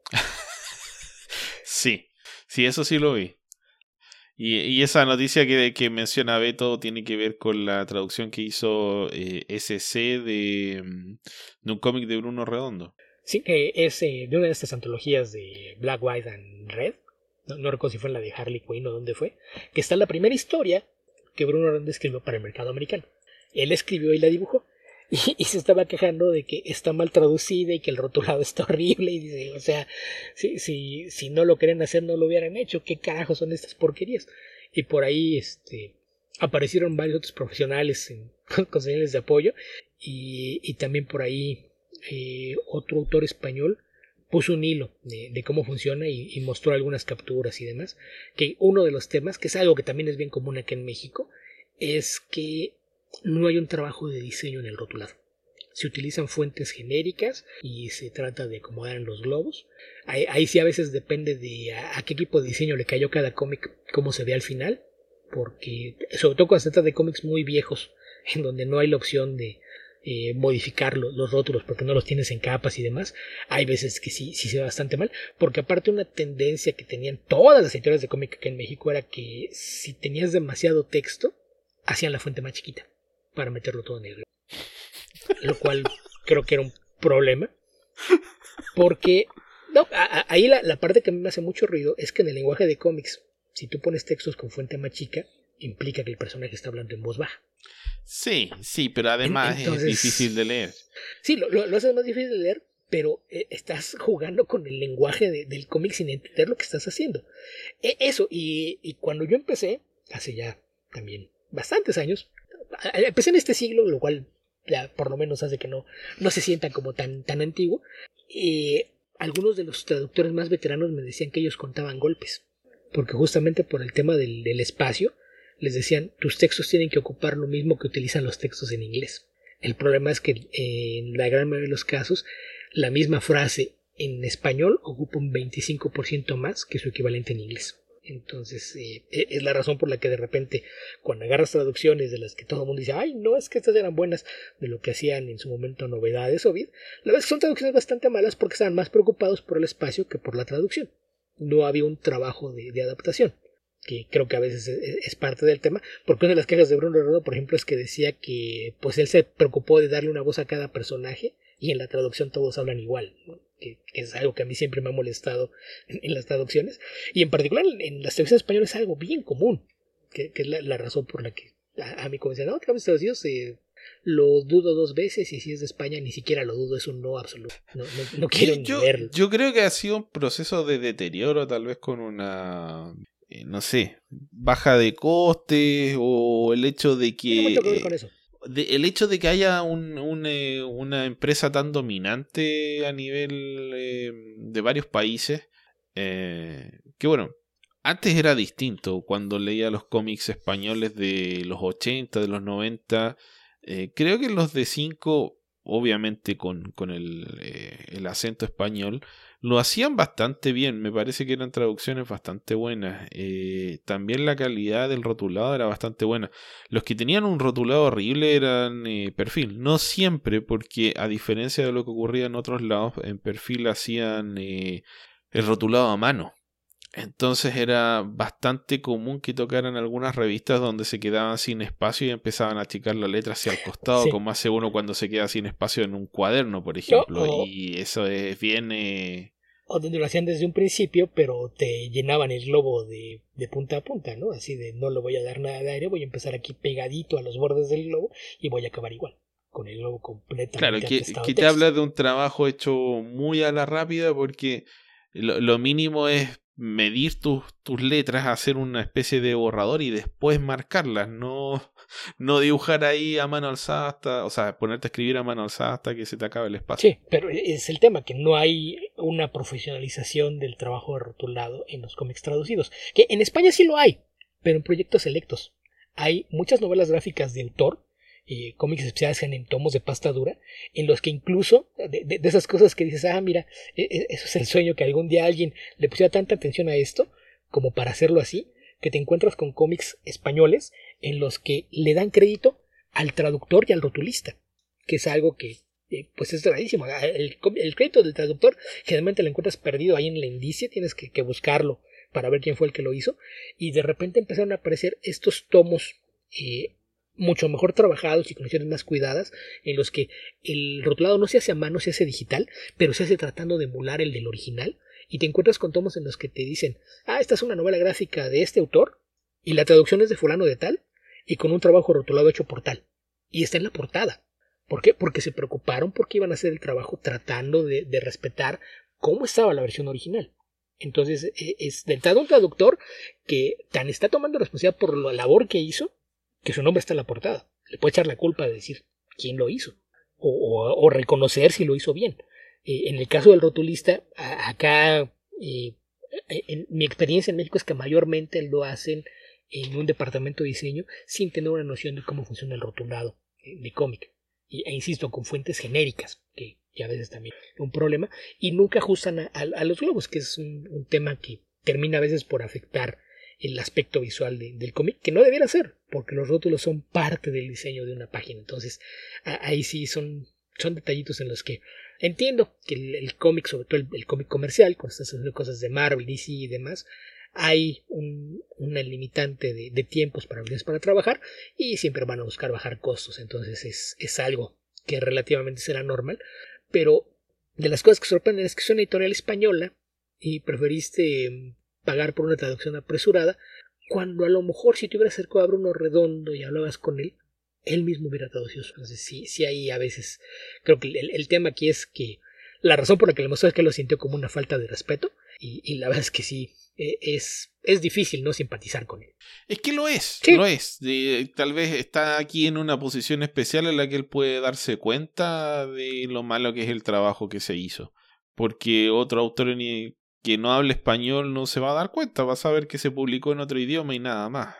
Sí, eso sí lo vi. Y esa noticia que menciona Beto tiene que ver con la traducción que hizo SC de un cómic de Bruno Redondo. Sí, que es de una de estas antologías de Black, White and Red. No recuerdo si fue en la de Harley Quinn o dónde fue. Que está la primera historia que Bruno Redondo escribió para el mercado americano. Él escribió y la dibujó. Y se estaba quejando de que está mal traducida y que el rotulado está horrible. Y dice, o sea, si no lo querían hacer, no lo hubieran hecho. ¿Qué carajos son estas porquerías? Y por ahí aparecieron varios otros profesionales con señales de apoyo. Y también por ahí otro autor español puso un hilo de cómo funciona y mostró algunas capturas y demás. Que uno de los temas, que es algo que también es bien común aquí en México, es que no hay un trabajo de diseño en el rotulado. Se utilizan fuentes genéricas y se trata de acomodar en los globos. Ahí sí a veces depende de a qué equipo de diseño le cayó cada cómic, cómo se ve al final, porque sobre todo cuando se trata de cómics muy viejos, en donde no hay la opción de modificar los rótulos porque no los tienes en capas y demás, hay veces que sí se ve bastante mal, porque aparte una tendencia que tenían todas las editoriales de cómic acá en México era que si tenías demasiado texto, hacían la fuente más chiquita para meterlo todo en negro, lo cual creo que era un problema, porque no, ahí la parte que a mí me hace mucho ruido es que en el lenguaje de cómics, si tú pones textos con fuente más chica, implica que el personaje está hablando en voz baja. Sí, pero además Entonces, es difícil de leer. Sí, lo haces más difícil de leer, pero estás jugando con el lenguaje del cómic sin entender lo que estás haciendo. Eso, y cuando yo empecé, hace ya también bastantes años, empecé en este siglo, lo cual ya por lo menos hace que no se sienta como tan antiguo. Algunos de los traductores más veteranos me decían que ellos contaban golpes, porque justamente por el tema del espacio, les decían, tus textos tienen que ocupar lo mismo que utilizan los textos en inglés. El problema es que en la gran mayoría de los casos, la misma frase en español ocupa un 25% más que su equivalente en inglés. Entonces, es la razón por la que de repente, cuando agarras traducciones de las que todo el mundo dice, ay, no, es que estas eran buenas, de lo que hacían en su momento Novedades o Vid, la verdad es que son traducciones bastante malas porque estaban más preocupados por el espacio que por la traducción. No había un trabajo de adaptación, que creo que a veces es parte del tema, porque una de las quejas de Bruno Redondo, por ejemplo, es que decía que pues él se preocupó de darle una voz a cada personaje y en la traducción todos hablan igual, ¿no? Que es algo que a mí siempre me ha molestado en las traducciones, y en particular en las traducciones españolas es algo bien común, que es la razón por la que a mí como decían, no, cambios traducidos lo dudo dos veces y si es de España ni siquiera lo dudo, es un no absoluto, no quiero ni verlo. Yo creo que ha sido un proceso de deterioro, tal vez con una... no sé, baja de costes o el hecho de que... Tiene mucho que ver con eso. El hecho de que haya una empresa tan dominante a nivel de varios países, que bueno, antes era distinto cuando leía los cómics españoles de los 80, de los 90, creo que los de 5, obviamente con el acento español, lo hacían bastante bien, me parece que eran traducciones bastante buenas. También la calidad del rotulado era bastante buena. Los que tenían un rotulado horrible eran Perfil. No siempre, porque a diferencia de lo que ocurría en otros lados, en Perfil hacían el rotulado a mano. Entonces era bastante común que tocaran algunas revistas donde se quedaban sin espacio y empezaban a achicar la letra hacia el costado, sí, como hace uno cuando se queda sin espacio en un cuaderno, por ejemplo. Y eso es bien... O donde lo hacían desde un principio, pero te llenaban el globo de punta a punta, ¿no? Así de no le voy a dar nada de aire, voy a empezar aquí pegadito a los bordes del globo y voy a acabar igual, con el globo completamente claro, que te habla de un trabajo hecho muy a la rápida, porque lo mínimo es medir tus letras, hacer una especie de borrador y después marcarlas, no dibujar ahí a mano alzada hasta, o sea, ponerte a escribir a mano alzada hasta que se te acabe el espacio. Sí, pero es el tema, que no hay una profesionalización del trabajo de rotulado en los cómics traducidos, que en España sí lo hay, pero en proyectos selectos. Hay muchas novelas gráficas de autor, cómics especiales en tomos de pasta dura, en los que incluso de esas cosas que dices, mira, eso es el sueño, que algún día alguien le pusiera tanta atención a esto como para hacerlo así, que te encuentras con cómics españoles en los que le dan crédito al traductor y al rotulista, que es algo que pues es rarísimo. El crédito del traductor generalmente lo encuentras perdido ahí en la indicia, tienes que buscarlo para ver quién fue el que lo hizo, y de repente empezaron a aparecer estos tomos mucho mejor trabajados y con ediciones más cuidadas, en los que el rotulado no se hace a mano, se hace digital, pero se hace tratando de emular el del original, y te encuentras con tomos en los que te dicen, esta es una novela gráfica de este autor, y la traducción es de fulano de tal, y con un trabajo rotulado hecho por tal, y está en la portada. ¿Por qué? Porque se preocuparon porque iban a hacer el trabajo tratando de respetar cómo estaba la versión original. Entonces es de entrada un traductor que tan está tomando responsabilidad por la labor que hizo, que su nombre está en la portada. Le puede echar la culpa de decir quién lo hizo o reconocer si lo hizo bien. En el caso del rotulista, acá en mi experiencia en México es que mayormente lo hacen en un departamento de diseño sin tener una noción de cómo funciona el rotulado de cómic. E insisto, con fuentes genéricas, que a veces también es un problema, y nunca ajustan a los globos, que es un tema que termina a veces por afectar el aspecto visual del cómic, que no debiera ser, porque los rótulos son parte del diseño de una página. Entonces, ahí sí son detallitos en los que entiendo que el cómic, sobre todo el cómic comercial, cuando estás haciendo cosas de Marvel, DC y demás, hay una limitante de tiempos para trabajar y siempre van a buscar bajar costos. Entonces es algo que relativamente será normal, pero de las cosas que sorprenden es que es una editorial española y preferiste pagar por una traducción apresurada, cuando a lo mejor si te hubieras acercado a Bruno Redondo y hablabas con él mismo hubiera traducido. Entonces sí hay a veces, creo que el tema aquí es que la razón por la que le mostró es que lo sintió como una falta de respeto y la verdad es que sí, es difícil no simpatizar con él. Es que lo es, Sí. lo es. Tal vez está aquí en una posición especial en la que él puede darse cuenta de lo malo que es el trabajo que se hizo. Porque otro autor que no hable español no se va a dar cuenta, va a saber que se publicó en otro idioma y nada más.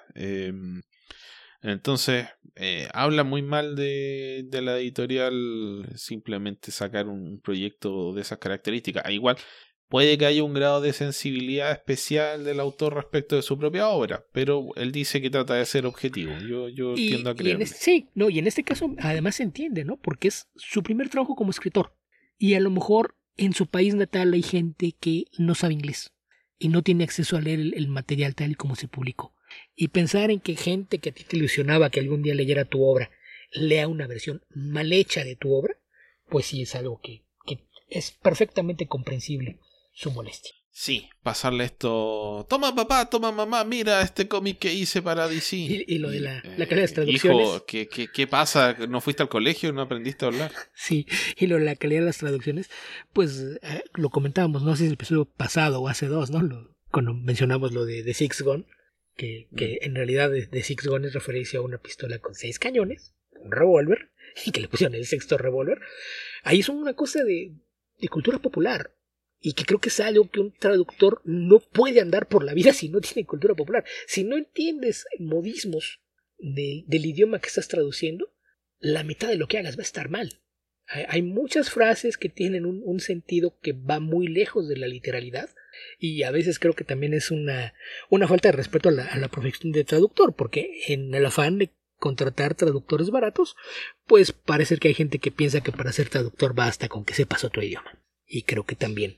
Entonces, habla muy mal de la editorial simplemente sacar un proyecto de esas características. Igual, puede que haya un grado de sensibilidad especial del autor respecto de su propia obra, pero él dice que trata de ser objetivo. Yo tiendo a creerle. Y en este caso además se entiende, ¿no? Porque es su primer trabajo como escritor. Y a lo mejor en su país natal hay gente que no sabe inglés y no tiene acceso a leer el material tal y como se publicó. Y pensar en que gente que a ti te ilusionaba que algún día leyera tu obra lea una versión mal hecha de tu obra, pues sí es algo que es perfectamente comprensible su molestia. Sí, pasarle esto. Toma papá, toma mamá, mira este cómic que hice para DC. Y lo de la calidad de las traducciones. Hijo, ¿qué pasa? ¿No fuiste al colegio? ¿No aprendiste a hablar? Sí, y lo de la calidad de las traducciones, pues lo comentábamos, no sé si el episodio pasado o hace dos, ¿no? Cuando mencionamos lo de Six Gun, que en realidad de Six Gun es referencia a una pistola con 6 cañones, un revólver, y que le pusieron el sexto revólver. Ahí son una cosa de cultura popular. Y que creo que es algo que un traductor no puede andar por la vida si no tiene cultura popular. Si no entiendes modismos del idioma que estás traduciendo, la mitad de lo que hagas va a estar mal. Hay muchas frases que tienen un sentido que va muy lejos de la literalidad y a veces creo que también es una falta de respeto a la profesión de traductor, porque en el afán de contratar traductores baratos, pues parece que hay gente que piensa que para ser traductor basta con que sepas otro idioma. Y creo que también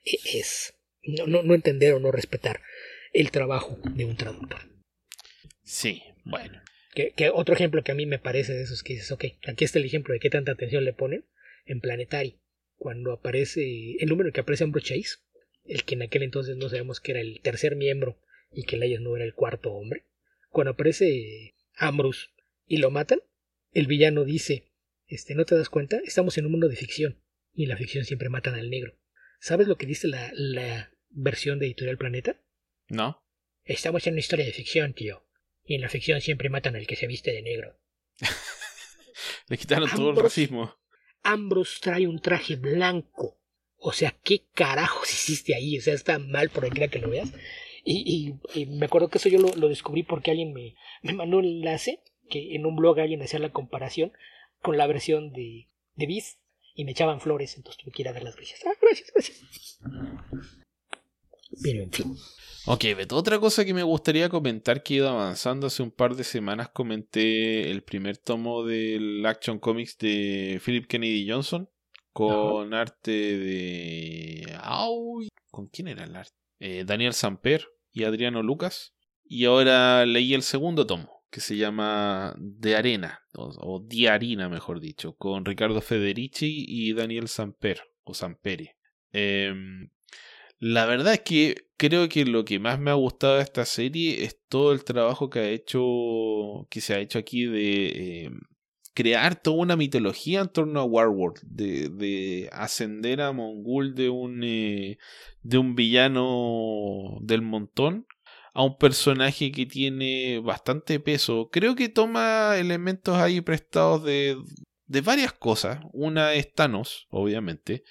es no entender o no respetar el trabajo de un traductor. Sí, bueno. Que otro ejemplo que a mí me parece de esos que dices, ok, aquí está el ejemplo de qué tanta atención le ponen en Planetary, cuando aparece el número que aparece Ambrose Chase, el que en aquel entonces no sabemos que era el tercer miembro y que Elias no era el cuarto hombre. Cuando aparece Ambrose y lo matan, el villano dice, ¿no te das cuenta? Estamos en un mundo de ficción y en la ficción siempre matan al negro. ¿Sabes lo que dice la versión de Editorial Planeta? ¿No? Estamos en una historia de ficción, tío. Y en la ficción siempre matan al que se viste de negro. Le quitaron todo el racismo. Ambrose trae un traje blanco. O sea, ¿qué carajos hiciste ahí? O sea, está mal por el que lo veas. Y me acuerdo que eso yo lo descubrí porque alguien me mandó un enlace, que en un blog alguien hacía la comparación con la versión de Beast. Y me echaban flores, entonces tuve que ir a dar las gracias. Gracias. Pero en fin. Ok, Beto, otra cosa que me gustaría comentar que he ido avanzando hace un par de semanas, comenté el primer tomo del Action Comics de Philip Kennedy Johnson con arte de... ¿Con quién era el arte? Daniel Samper y Adriano Lucas. Y ahora leí el segundo tomo, que se llama De Arena, o Di Arena mejor dicho, con Ricardo Federici y Daniel Samper, o Sampere. La verdad es que creo que lo que más me ha gustado de esta serie es todo el trabajo que se ha hecho aquí de crear toda una mitología en torno a Warworld, de ascender a Mongul de un villano del montón a un personaje que tiene bastante peso. Creo que toma elementos ahí prestados de varias cosas. Una es Thanos, obviamente.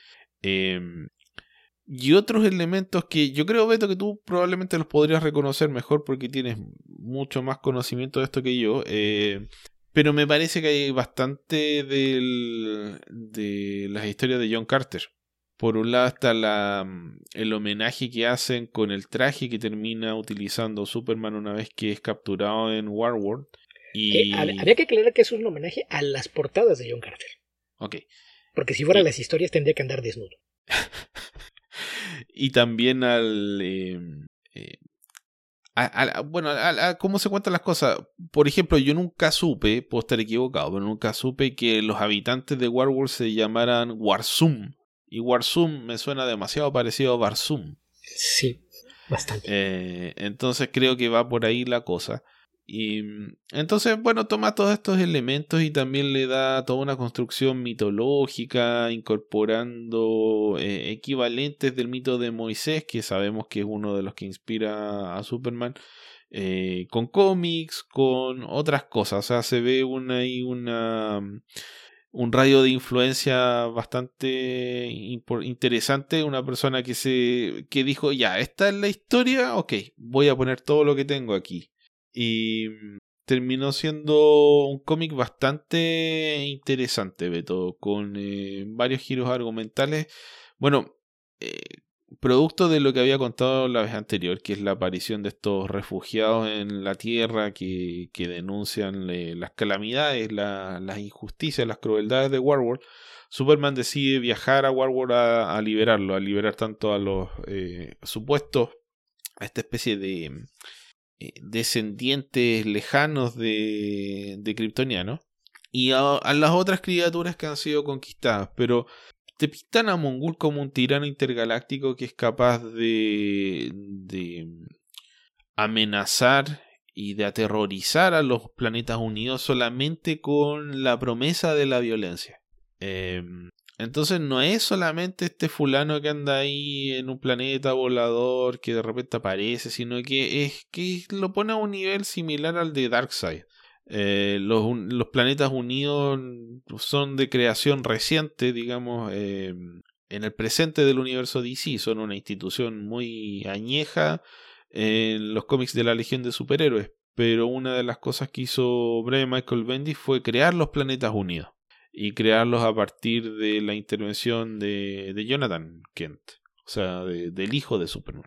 Y otros elementos que yo creo, Beto, que tú probablemente los podrías reconocer mejor porque tienes mucho más conocimiento de esto que yo. Pero me parece que hay bastante de las historias de John Carter. Por un lado está el homenaje que hacen con el traje que termina utilizando Superman una vez que es capturado en Warworld. Habría que aclarar que eso es un homenaje a las portadas de John Carter. Ok. Porque si fuera las historias tendría que andar desnudo. Y también cómo se cuentan las cosas. Por ejemplo, yo nunca supe, puedo estar equivocado, pero nunca supe que los habitantes de Warworld se llamaran Warsum. Y Warsum me suena demasiado parecido a Barsum. Sí, bastante. Entonces creo que va por ahí la cosa. Y entonces, bueno, toma todos estos elementos y también le da toda una construcción mitológica, incorporando equivalentes del mito de Moisés, que sabemos que es uno de los que inspira a Superman, con cómics, con otras cosas. O sea, se ve un radio de influencia bastante interesante. Una persona que dijo, ya, esta es la historia, ok, voy a poner todo lo que tengo aquí. Y terminó siendo un cómic bastante interesante, Beto, con varios giros argumentales. Bueno, producto de lo que había contado la vez anterior, que es la aparición de estos refugiados en la Tierra que denuncian las calamidades, las injusticias, las crueldades de Warworld. Superman decide viajar a Warworld a liberarlo, a liberar tanto a los supuestos, a esta especie de descendientes lejanos de kryptonianos y a las otras criaturas que han sido conquistadas, pero te pintan a Mongul como un tirano intergaláctico que es capaz de amenazar y de aterrorizar a los planetas unidos solamente con la promesa de la violencia. Entonces no es solamente este fulano que anda ahí en un planeta volador que de repente aparece, sino que lo pone a un nivel similar al de Darkseid. Los planetas unidos son de creación reciente, digamos, en el presente del universo DC. Son una institución muy añeja en los cómics de la Legión de Superhéroes. Pero una de las cosas que hizo Brian Michael Bendis fue crear los planetas unidos. Y crearlos a partir de la intervención de Jonathan Kent, o sea, del hijo de Superman.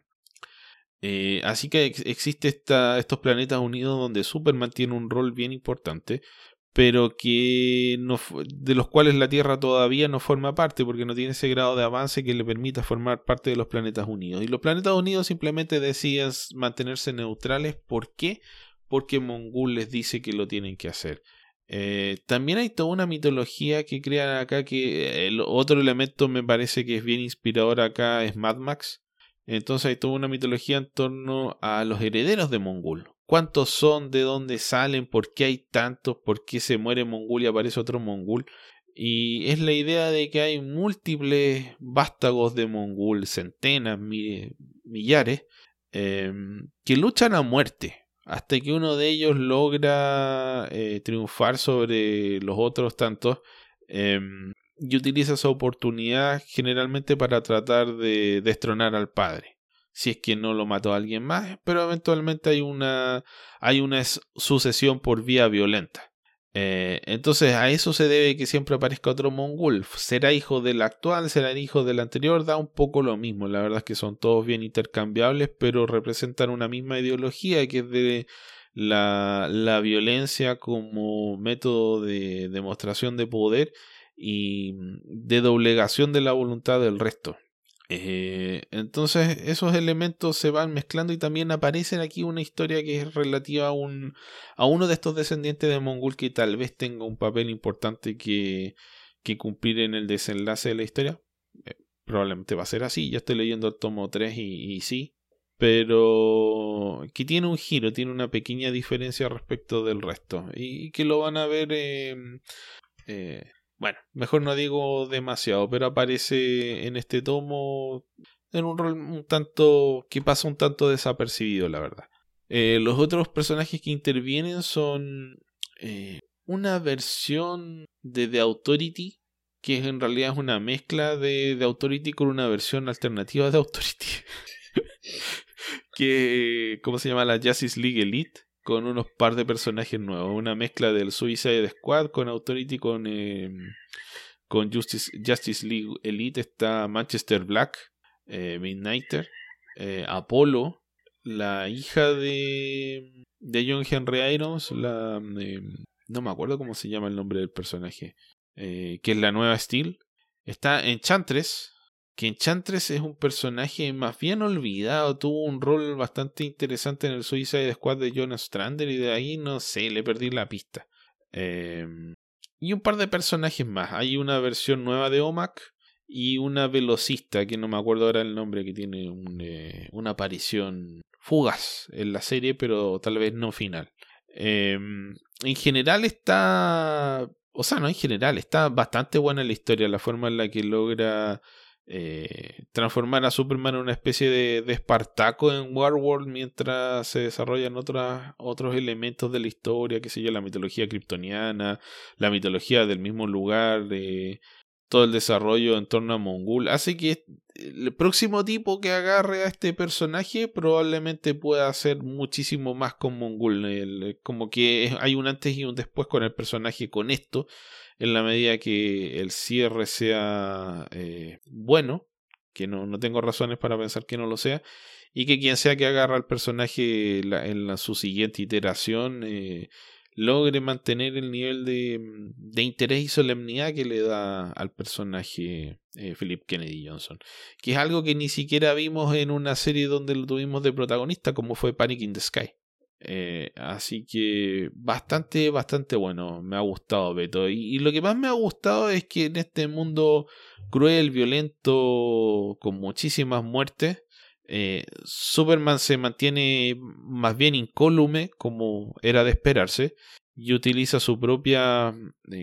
Así que existe estos planetas unidos donde Superman tiene un rol bien importante, pero que de los cuales la Tierra todavía no forma parte, porque no tiene ese grado de avance que le permita formar parte de los planetas unidos. Y los planetas unidos simplemente deciden mantenerse neutrales. ¿Por qué? Porque Mongul les dice que lo tienen que hacer. También hay toda una mitología que crean acá, que el otro elemento me parece que es bien inspirador acá es Mad Max. Entonces hay toda una mitología en torno a los herederos de Mongul. ¿Cuántos son? ¿De dónde salen? ¿Por qué hay tantos? ¿Por qué se muere Mongul y aparece otro Mongul? Y es la idea de que hay múltiples vástagos de Mongul, centenas, millares, que luchan a muerte hasta que uno de ellos logra triunfar sobre los otros tantos, y utiliza esa oportunidad generalmente para tratar de destronar al padre, si es que no lo mató a alguien más, pero eventualmente hay una sucesión por vía violenta. Entonces a eso se debe que siempre aparezca otro Mongul. Será hijo del actual, será hijo del anterior, da un poco lo mismo. La verdad es que son todos bien intercambiables, pero representan una misma ideología, que es de la violencia como método de demostración de poder y de doblegación de la voluntad del resto. Entonces esos elementos se van mezclando y también aparecen aquí una historia que es relativa a uno de estos descendientes de Mongul que tal vez tenga un papel importante que cumplir en el desenlace de la historia. Probablemente va a ser así. Ya estoy leyendo el tomo 3 y sí, pero que tiene un giro, tiene una pequeña diferencia respecto del resto y que lo van a ver. Bueno, mejor no digo demasiado, pero aparece en este tomo en un rol un tanto que pasa un tanto desapercibido, la verdad. Los otros personajes que intervienen son una versión de The Authority, que en realidad es una mezcla de The Authority con una versión alternativa de Authority. Que, ¿cómo se llama? La Justice League Elite, con unos par de personajes nuevos, una mezcla del Suicide Squad con Authority con con Justice League Elite está Manchester Black, Midnighter, Apollo, la hija de John Henry Irons, no me acuerdo cómo se llama el nombre del personaje, que es la nueva Steel. Está Enchantress, que Enchantress es un personaje más bien olvidado, tuvo un rol bastante interesante en el Suicide Squad de Jonas Strander y de ahí no sé, le perdí la pista. Y un par de personajes más. Hay una versión nueva de OMAC y una velocista que no me acuerdo ahora el nombre, que tiene una aparición fugaz en la serie, pero tal vez no final. En general está... O sea, no en general, está bastante buena la historia, la forma en la que logra transformar a Superman en una especie de Espartaco en Warworld mientras se desarrollan otros elementos de la historia, qué sé yo, la mitología kryptoniana, la mitología del mismo lugar, todo el desarrollo en torno a Mongul. Así que el próximo tipo que agarre a este personaje probablemente pueda hacer muchísimo más con Mongul. Como que hay un antes y un después con el personaje con esto, en la medida que el cierre sea bueno, que no tengo razones para pensar que no lo sea, y que quien sea que agarra al personaje su siguiente iteración logre mantener el nivel de interés y solemnidad que le da al personaje Philip Kennedy Johnson, que es algo que ni siquiera vimos en una serie donde lo tuvimos de protagonista como fue Panic in the Sky. Así que bastante bueno, me ha gustado Beto, y lo que más me ha gustado es que en este mundo cruel, violento, con muchísimas muertes, Superman se mantiene más bien incólume, como era de esperarse, y utiliza sus propias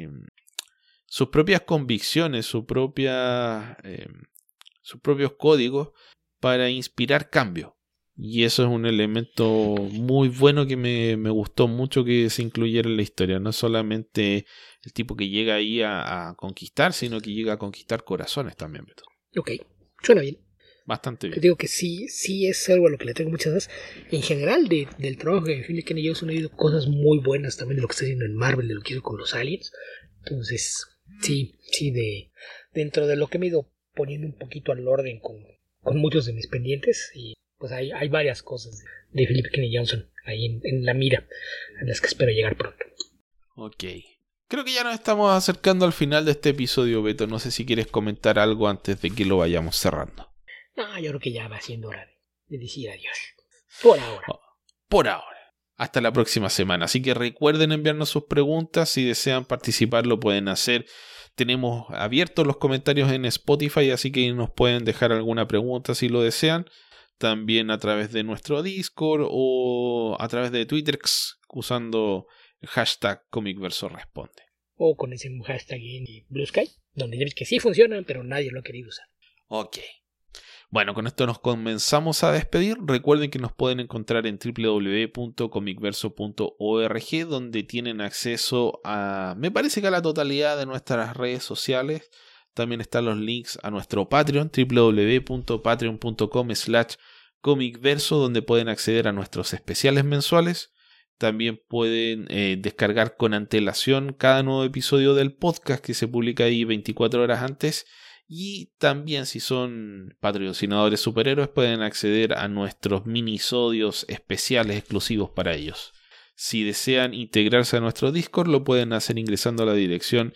convicciones, sus propios códigos para inspirar cambio. Y eso es un elemento muy bueno que me gustó mucho que se incluyera en la historia. No solamente el tipo que llega ahí a conquistar, sino que llega a conquistar corazones también, Beto. Ok, suena bien. Bastante bien. Te digo que sí es algo a lo que le tengo muchas ganas. En general, del trabajo de Philip Kennedy Johnson he oído cosas muy buenas también de lo que está haciendo en Marvel, de lo que hizo con los aliens. Entonces, sí, dentro de lo que me he ido poniendo un poquito al orden con muchos de mis pendientes, y pues hay varias cosas de Philip Kennedy Johnson ahí en la mira, a las que espero llegar pronto. Ok. Creo que ya nos estamos acercando al final de este episodio, Beto. No sé si quieres comentar algo antes de que lo vayamos cerrando. No, yo creo que ya va siendo hora de decir adiós. Por ahora. Por ahora. Hasta la próxima semana. Así que recuerden enviarnos sus preguntas. Si desean participar, lo pueden hacer. Tenemos abiertos los comentarios en Spotify, así que nos pueden dejar alguna pregunta si lo desean. También a través de nuestro Discord o a través de Twitter usando el hashtag ComicVersoResponde. O con ese hashtag en Blue Sky, donde ya ves que sí funcionan, pero nadie lo ha querido usar. Ok. Bueno, con esto nos comenzamos a despedir. Recuerden que nos pueden encontrar en www.comicverso.org, donde tienen acceso a, me parece que a la totalidad de nuestras redes sociales. También están los links a nuestro Patreon, www.patreon.com/comicverso, donde pueden acceder a nuestros especiales mensuales. También pueden descargar con antelación cada nuevo episodio del podcast que se publica ahí 24 horas antes. Y también, si son patrocinadores superhéroes, pueden acceder a nuestros minisodios especiales exclusivos para ellos. Si desean integrarse a nuestro Discord, lo pueden hacer ingresando a la dirección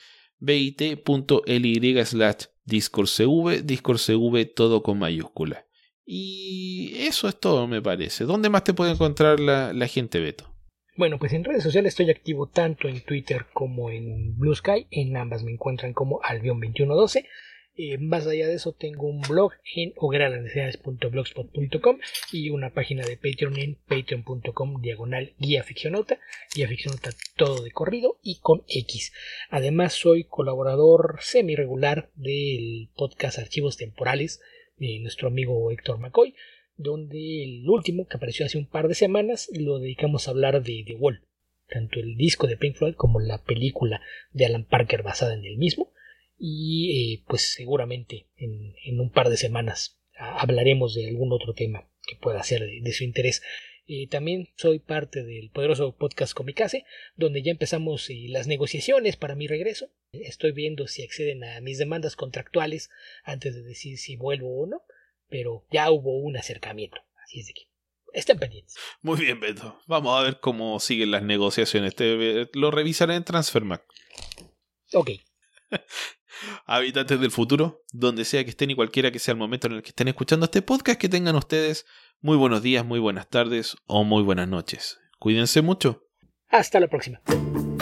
bit.ly/discordcv, discordcv todo con mayúscula. Y eso es todo, me parece. ¿Dónde más te puede encontrar la gente, Beto? Bueno, pues en redes sociales estoy activo tanto en Twitter como en Blue Sky. En ambas me encuentran como Albion2112. Más allá de eso, tengo un blog en hogueralasnecesidades.blogspot.com y una página de Patreon en patreon.com/guía-ficcionauta, guía ficcionauta todo de corrido y con X. Además, soy colaborador semi-regular del podcast Archivos Temporales de nuestro amigo Héctor McCoy, donde el último, que apareció hace un par de semanas, lo dedicamos a hablar de The Wall, tanto el disco de Pink Floyd como la película de Alan Parker basada en el mismo. Y pues seguramente en un par de semanas hablaremos de algún otro tema que pueda ser de su interés. También soy parte del poderoso podcast Comicase, donde ya empezamos las negociaciones para mi regreso. Estoy viendo si acceden a mis demandas contractuales antes de decir si vuelvo o no, pero ya hubo un acercamiento, así es de que estén pendientes. Muy bien, Beto. Vamos a ver cómo siguen las negociaciones. Lo revisaré en Transfermarkt. Ok. Habitantes del futuro, donde sea que estén y cualquiera que sea el momento en el que estén escuchando este podcast, que tengan ustedes muy buenos días, muy buenas tardes o muy buenas noches. Cuídense mucho. Hasta la próxima.